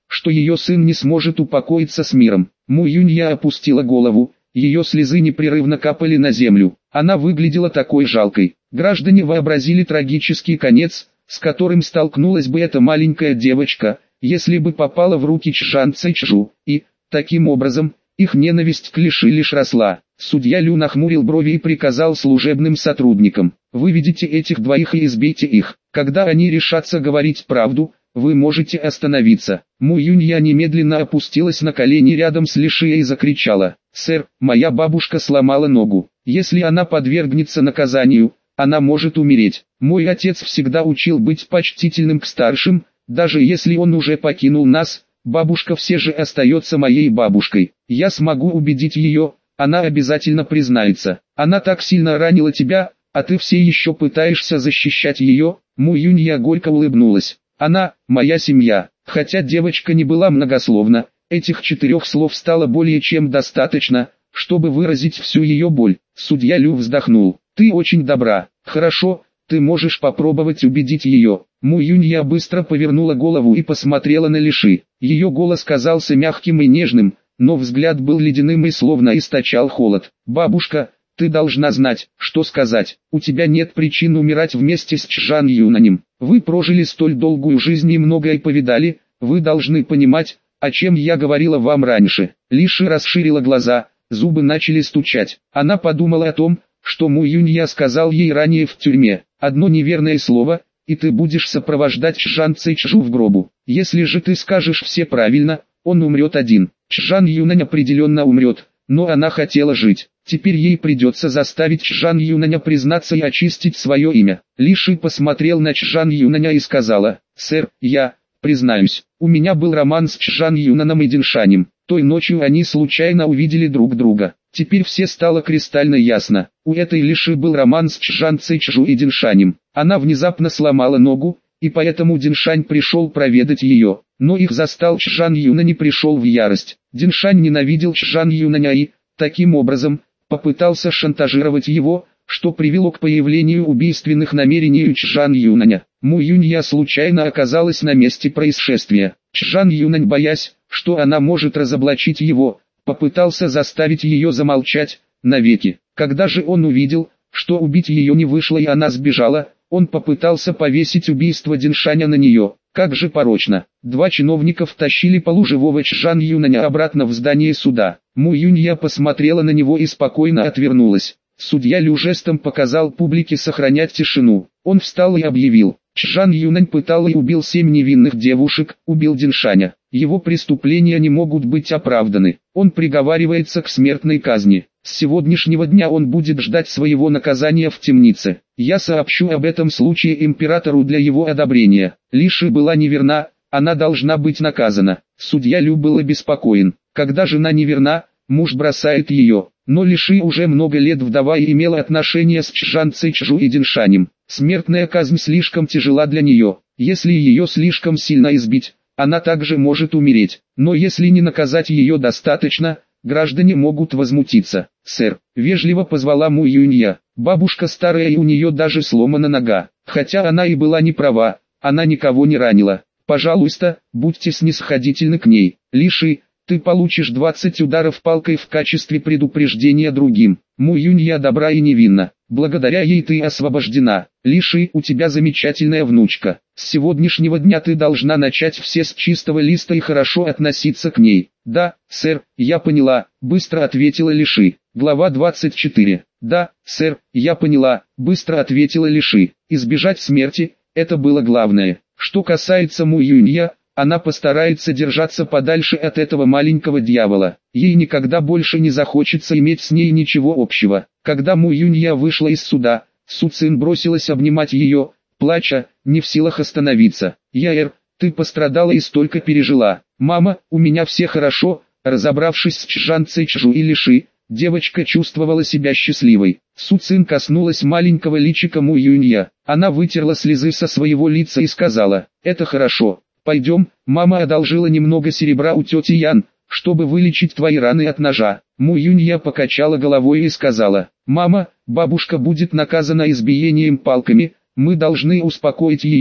что ее сын не сможет упокоиться с миром. Му Юнья опустила голову, ее слезы непрерывно капали на землю. Она выглядела такой жалкой. Граждане вообразили трагический конец, с которым столкнулась бы эта маленькая девочка, если бы попала в руки Чжан Цэйчжу, и, таким образом, их ненависть к Лиши лишь росла. Судья Лю нахмурил брови и приказал служебным сотрудникам: «Выведите этих двоих и избейте их. Когда они решатся говорить правду, вы можете остановиться». Му Юнья немедленно опустилась на колени рядом с Лишией и закричала: «Сэр, моя бабушка сломала ногу. Если она подвергнется наказанию, она может умереть. Мой отец всегда учил быть почтительным к старшим, даже если он уже покинул нас, бабушка все же остается моей бабушкой. Я смогу убедить ее, она обязательно признается. Она так сильно ранила тебя, а ты все еще пытаешься защищать ее». Му Юнья горько улыбнулась. «Она – моя семья». Хотя девочка не была многословна, этих 4 слов стало более чем достаточно, чтобы выразить всю ее боль. Судья Лю вздохнул. «Ты очень добра. Хорошо, ты можешь попробовать убедить ее». Му Юнья быстро повернула голову и посмотрела на Лиши. Ее голос казался мягким и нежным, но взгляд был ледяным и словно источал холод. «Бабушка, ты должна знать, что сказать. У тебя нет причин умирать вместе с Чжан Юнанем. Вы прожили столь долгую жизнь и многое повидали, вы должны понимать, о чем я говорила вам раньше». Лиши расширила глаза, зубы начали стучать. Она подумала о том, что Му Юнья сказал ей ранее в тюрьме: «Одно неверное слово, и ты будешь сопровождать Чжан Цэйчжу в гробу. Если же ты скажешь все правильно, он умрет один». Чжан Юнань определенно умрет, но она хотела жить. Теперь ей придется заставить Чжан Юнаня признаться и очистить свое имя. Лиши посмотрел на Чжан Юнаня и сказала: «Сэр, я, признаюсь, у меня был роман с Чжан Юнаном и Диншанем. Той ночью они случайно увидели друг друга. Теперь все стало кристально ясно. У этой Лиши был роман с Чжан Цэйчжу и Диншанем. Она внезапно сломала ногу, и поэтому Диншань пришел проведать ее. Но их застал Чжан Юнань и пришел в ярость. Диншань ненавидел Чжан Юнаня и, таким образом, попытался шантажировать его, что привело к появлению убийственных намерений у Чжан Юнаня. Му Юнья случайно оказалась на месте происшествия. Чжан Юнань, боясь, что она может разоблачить его, попытался заставить ее замолчать навеки. Когда же он увидел, что убить ее не вышло и она сбежала, он попытался повесить убийство Диншаня на нее. Как же порочно. 2 чиновника втащили полуживого Чжан Юнаня обратно в здание суда. Му Юнья посмотрела на него и спокойно отвернулась. Судья Лю жестом показал публике сохранять тишину. Он встал и объявил: «Чжан Юнань пытал и убил 7 невинных девушек, убил Диншаня. Его преступления не могут быть оправданы. Он приговаривается к смертной казни. С сегодняшнего дня он будет ждать своего наказания в темнице. Я сообщу об этом случае императору для его одобрения». Лиши была неверна, она должна быть наказана. Судья Лю был обеспокоен. Когда жена неверна, муж бросает ее. Но Лиши уже много лет вдова и имела отношения с Чжан Цэйчжу и Диншанем. Смертная казнь слишком тяжела для нее. Если ее слишком сильно избить, она также может умереть. Но если не наказать ее достаточно, граждане могут возмутиться. «Сэр», — вежливо позвала Му Юнья. Бабушка старая и у нее даже сломана нога. Хотя она и была не права, она никого не ранила. Пожалуйста, будьте снисходительны к ней. Лиши, ты получишь 20 ударов палкой в качестве предупреждения другим. Му Юнья добра и невинна. Благодаря ей ты освобождена. Лиши, у тебя замечательная внучка. С сегодняшнего дня ты должна начать все с чистого листа и хорошо относиться к ней. «Да, сэр, я поняла», — быстро ответила Лиши. Глава 24. «Да, сэр, я поняла», — быстро ответила Лиши. Избежать смерти — это было главное. Что касается Му Юнья, она постарается держаться подальше от этого маленького дьявола. Ей никогда больше не захочется иметь с ней ничего общего. Когда Му Юнья вышла из суда, Су Цин бросилась обнимать ее, плача, не в силах остановиться. «Яэр, ты пострадала и столько пережила. Мама, у меня все хорошо». Разобравшись с Чжан Цэйчжу и Лиши, девочка чувствовала себя счастливой. Су Цин коснулась маленького личика Му Юнья. Она вытерла слезы со своего лица и сказала: «Это хорошо. Пойдем, мама одолжила немного серебра у тети Ян, чтобы вылечить твои раны от ножа». Му Юнья покачала головой и сказала: «Мама, бабушка будет наказана избиением палками, мы должны успокоить ее,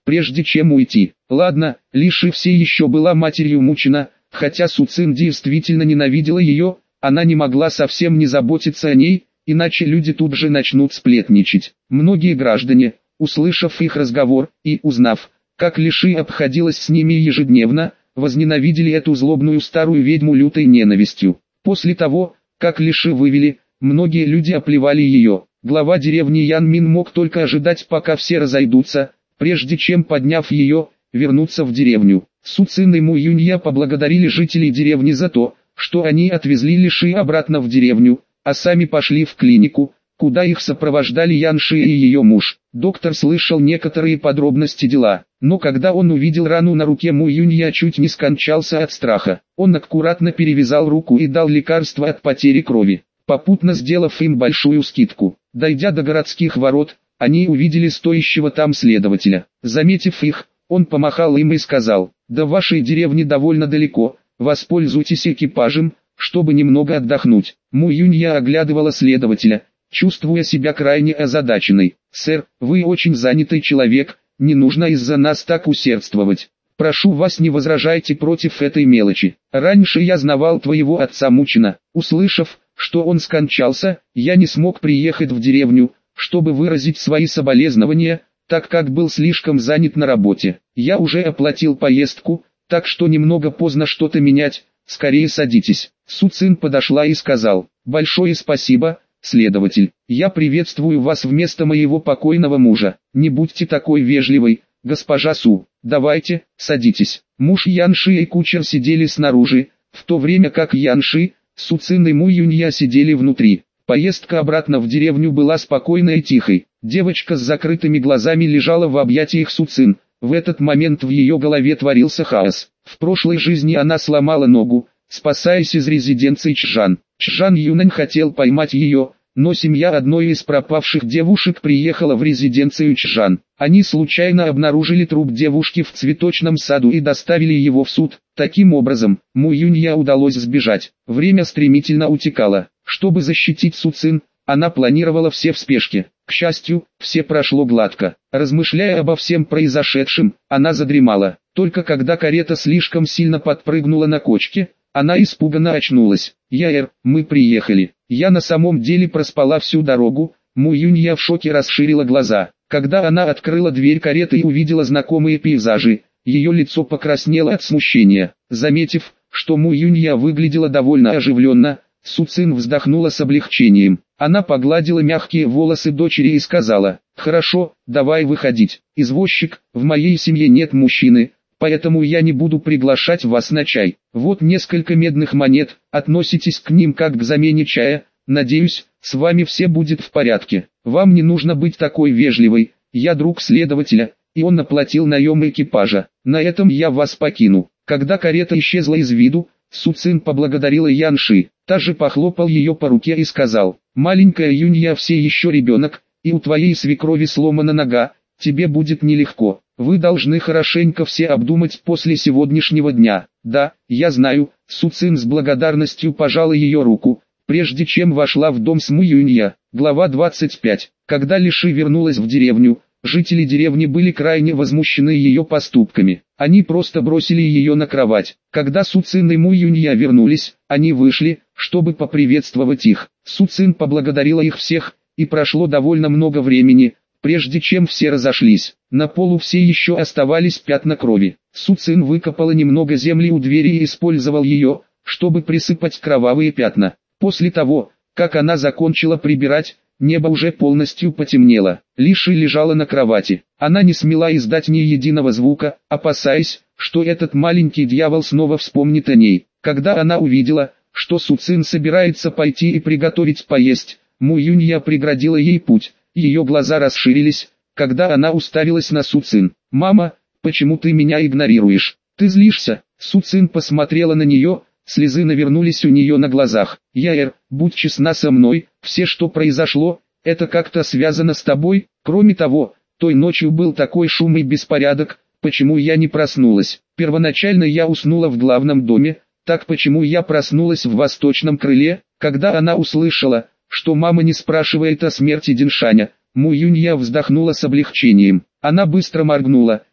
прежде чем уйти. Ладно, Лиши все еще была матерью Мучина, хотя Суцин действительно ненавидела ее, она не могла совсем не заботиться о ней, иначе люди тут же начнут сплетничать. Многие граждане, услышав их разговор и узнав, как Лиши обходилась с ними ежедневно, возненавидели эту злобную старую ведьму лютой ненавистью. После того, как Лиши вывели, многие люди оплевали ее. Глава деревни Ян Мин мог только ожидать, пока все разойдутся, прежде чем, подняв ее, вернуться в деревню. Суцин и Му Юнья поблагодарили жителей деревни за то, что они отвезли Лиши обратно в деревню, а сами пошли в клинику, куда их сопровождали Ян Ши и ее муж. Доктор слышал некоторые подробности дела, но когда он увидел рану на руке Му Юнья, чуть не скончался от страха. Он аккуратно перевязал руку и дал лекарство от потери крови, попутно сделав им большую скидку. Дойдя до городских ворот, они увидели стоящего там следователя. Заметив их, он помахал им и сказал: «До вашей деревни довольно далеко, воспользуйтесь экипажем, чтобы немного отдохнуть». Му Юнья оглядывала следователя, чувствуя себя крайне озадаченной. «Сэр, вы очень занятый человек, не нужно из-за нас так усердствовать. Прошу вас, не возражайте против этой мелочи. Раньше я знавал твоего отца Мучина. Услышав, что он скончался, я не смог приехать в деревню, чтобы выразить свои соболезнования, так как был слишком занят на работе. Я уже оплатил поездку, так что немного поздно что-то менять, скорее садитесь». Суцин подошла и сказал: «Большое спасибо, следователь. Я приветствую вас вместо моего покойного мужа. Не будьте такой вежливой, госпожа Су. Давайте, садитесь». Муж Янши и кучер сидели снаружи, в то время как Янши, Суцин и Му Юнья сидели внутри. Поездка обратно в деревню была спокойной и тихой. Девочка с закрытыми глазами лежала в объятиях Суцин. В этот момент в ее голове творился хаос. В прошлой жизни она сломала ногу, спасаясь из резиденции Чжан. Чжан Юнань хотел поймать ее, но семья одной из пропавших девушек приехала в резиденцию Чжан. Они случайно обнаружили труп девушки в цветочном саду и доставили его в суд. Таким образом, Му Юнья удалось сбежать. Время стремительно утекало. Чтобы защитить Суцин, она планировала все в спешке. К счастью, все прошло гладко. Размышляя обо всем произошедшем, она задремала. Только когда карета слишком сильно подпрыгнула на кочке, она испуганно очнулась. «Яэр, мы приехали». Я на самом деле проспала всю дорогу. Му Юнья в шоке расширила глаза. Когда она открыла дверь кареты и увидела знакомые пейзажи, ее лицо покраснело от смущения. Заметив, что Му Юнья выглядела довольно оживленно, Суцин вздохнула с облегчением. Она погладила мягкие волосы дочери и сказала: «Хорошо, давай выходить. Извозчик, в моей семье нет мужчины, поэтому я не буду приглашать вас на чай. Вот несколько медных монет, относитесь к ним как к замене чая. Надеюсь, с вами все будет в порядке. Вам не нужно быть такой вежливой, я друг следователя, и он оплатил наем экипажа. На этом я вас покину». Когда карета исчезла из виду, Суцин поблагодарила Янши. Та же похлопал ее по руке и сказал: «Маленькая Юнья все еще ребенок, и у твоей свекрови сломана нога, тебе будет нелегко. Вы должны хорошенько все обдумать после сегодняшнего дня». «Да, я знаю». Суцин с благодарностью пожала ее руку, прежде чем вошла в дом с Му Юнья. Глава 25. Когда Лиши вернулась в деревню, жители деревни были крайне возмущены ее поступками. Они просто бросили ее на кровать. Когда Суцин и Му Юнья вернулись, они вышли, чтобы поприветствовать их. Суцин поблагодарила их всех, и прошло довольно много времени, прежде чем все разошлись. На полу все еще оставались пятна крови. Суцин выкопала немного земли у двери и использовал ее, чтобы присыпать кровавые пятна. После того, как она закончила прибирать, небо уже полностью потемнело. Лиши лежала на кровати. Она не смела издать ни единого звука, опасаясь, что этот маленький дьявол снова вспомнит о ней. Когда она увидела, что Суцин собирается пойти и приготовить поесть, Му Юнья преградила ей путь. Ее глаза расширились, когда она уставилась на Суцин. «Мама, почему ты меня игнорируешь? Ты злишься?» Суцин посмотрела на нее, слезы навернулись у нее на глазах. «Яэр, будь честна со мной, все, что произошло, это как-то связано с тобой. Кроме того, той ночью был такой шум и беспорядок, почему я не проснулась? Первоначально я уснула в главном доме, так почему я проснулась в восточном крыле?» Когда она услышала, что мама не спрашивает о смерти Диншаня, Му Юнья вздохнула с облегчением. Она быстро моргнула,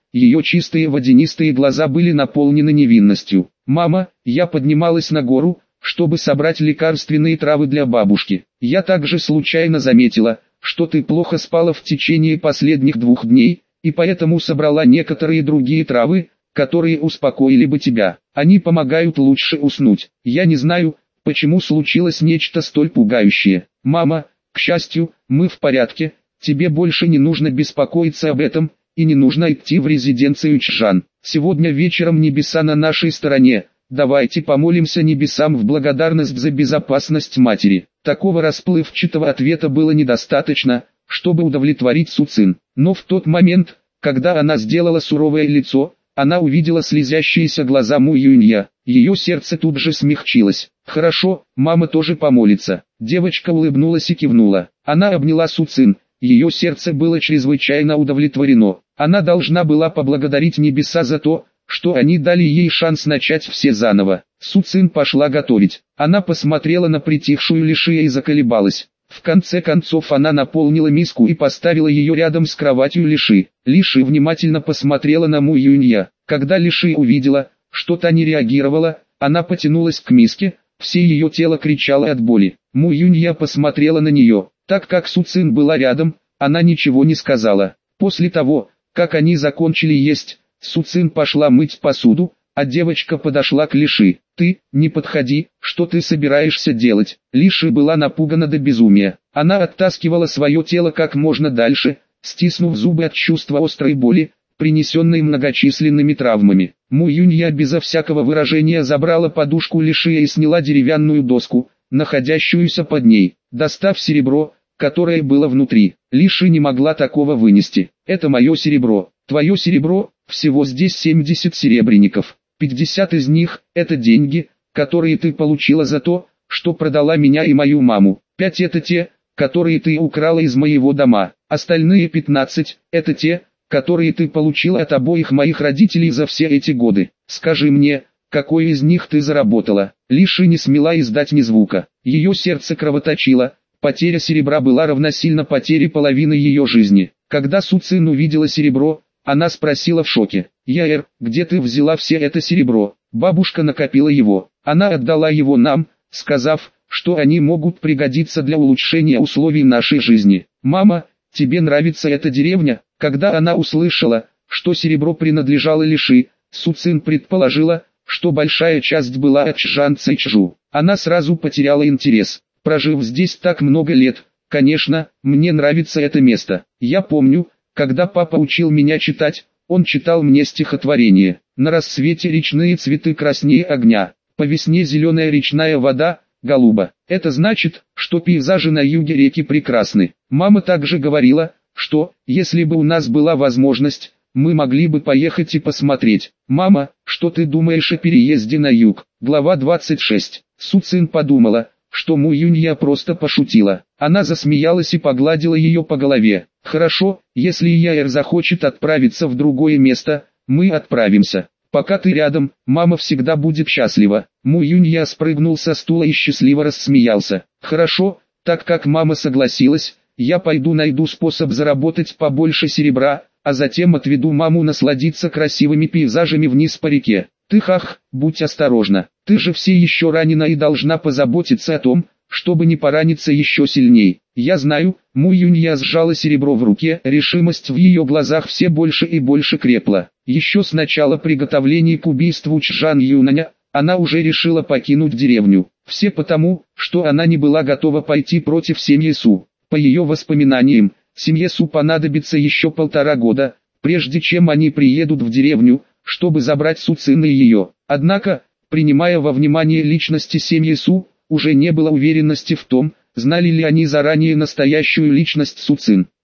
ее чистые водянистые глаза были наполнены невинностью. «Мама, я поднималась на гору, чтобы собрать лекарственные травы для бабушки. Я также случайно заметила, что ты плохо спала в течение последних 2 дней, и поэтому собрала некоторые другие травы, которые успокоили бы тебя. Они помогают лучше уснуть. Я не знаю, почему случилось нечто столь пугающее. Мама, к счастью, мы в порядке, тебе больше не нужно беспокоиться об этом, и не нужно идти в резиденцию Чжан. Сегодня вечером небеса на нашей стороне. Давайте помолимся небесам в благодарность за безопасность матери». Такого расплывчатого ответа было недостаточно, чтобы удовлетворить Су Цин. Но в тот момент, когда она сделала суровое лицо, она увидела слезящиеся глаза Му Юнья. Ее сердце тут же смягчилось. «Хорошо, мама тоже помолится». Девочка улыбнулась и кивнула. Она обняла Су Цин. Ее сердце было чрезвычайно удовлетворено. Она должна была поблагодарить небеса за то, что они дали ей шанс начать все заново. Су Цин пошла готовить. Она посмотрела на притихшую Лишия и заколебалась. В конце концов она наполнила миску и поставила ее рядом с кроватью Лиши. Лиши внимательно посмотрела на Му Юнья. Когда Лиши увидела, что та не реагировала, она потянулась к миске, все ее тело кричало от боли. Му Юнья посмотрела на нее. Так как Су Цин была рядом, она ничего не сказала. После того, как они закончили есть, Су Цин пошла мыть посуду, а девочка подошла к Лиши. «Ты, не подходи, что ты собираешься делать?» Лиши была напугана до безумия. Она оттаскивала свое тело как можно дальше, стиснув зубы от чувства острой боли, принесенной многочисленными травмами. Му Юнья безо всякого выражения забрала подушку Лишия и сняла деревянную доску, находящуюся под ней, достав серебро, которое было внутри. Лиши не могла такого вынести. «Это мое серебро, твое серебро, всего здесь 70 серебряников. 50 из них – это деньги, которые ты получила за то, что продала меня и мою маму. 5 – это те, которые ты украла из моего дома. Остальные 15 – это те, которые ты получила от обоих моих родителей за все эти годы. Скажи мне, какой из них ты заработала?» Лиши не смела издать ни звука. Ее сердце кровоточило. Потеря серебра была равносильна потере половины ее жизни. Когда Су Цин увидела серебро, она спросила в шоке: «Яэр, где ты взяла все это серебро?» Бабушка накопила его. Она отдала его нам, сказав, что они могут пригодиться для улучшения условий нашей жизни. «Мама, тебе нравится эта деревня?» Когда она услышала, что серебро принадлежало Лиши, Су Цин предположила, что большая часть была от Чжан Цайчжу. Она сразу потеряла интерес. «Прожив здесь так много лет, конечно, мне нравится это место. Я помню, когда папа учил меня читать, он читал мне стихотворение. На рассвете речные цветы краснее огня, по весне зеленая речная вода, голуба. Это значит, что пейзажи на юге реки прекрасны. Мама также говорила, что, если бы у нас была возможность, мы могли бы поехать и посмотреть. Мама, что ты думаешь о переезде на юг?» Глава 26. Су Цин подумала, что Му Юнья просто пошутила. Она засмеялась и погладила ее по голове. «Хорошо, если Яэр захочет отправиться в другое место, мы отправимся. Пока ты рядом, мама всегда будет счастлива». Му Юнья спрыгнул со стула и счастливо рассмеялся. «Хорошо, так как мама согласилась, я пойду найду способ заработать побольше серебра, а затем отведу маму насладиться красивыми пейзажами вниз по реке. Ты, будь осторожна, ты же все еще ранена и должна позаботиться о том, чтобы не пораниться еще сильней». «Я знаю». Му Юнья сжала серебро в руке, решимость в ее глазах все больше и больше крепла. Еще с начала приготовлений к убийству Чжан Юнаня, она уже решила покинуть деревню. Все потому, что она не была готова пойти против семьи Су. По ее воспоминаниям, семье Су понадобится еще 1,5 года, прежде чем они приедут в деревню, чтобы забрать Су Цин и ее. Однако, принимая во внимание личности семьи Су, уже не было уверенности в том, знали ли они заранее настоящую личность Су Цин.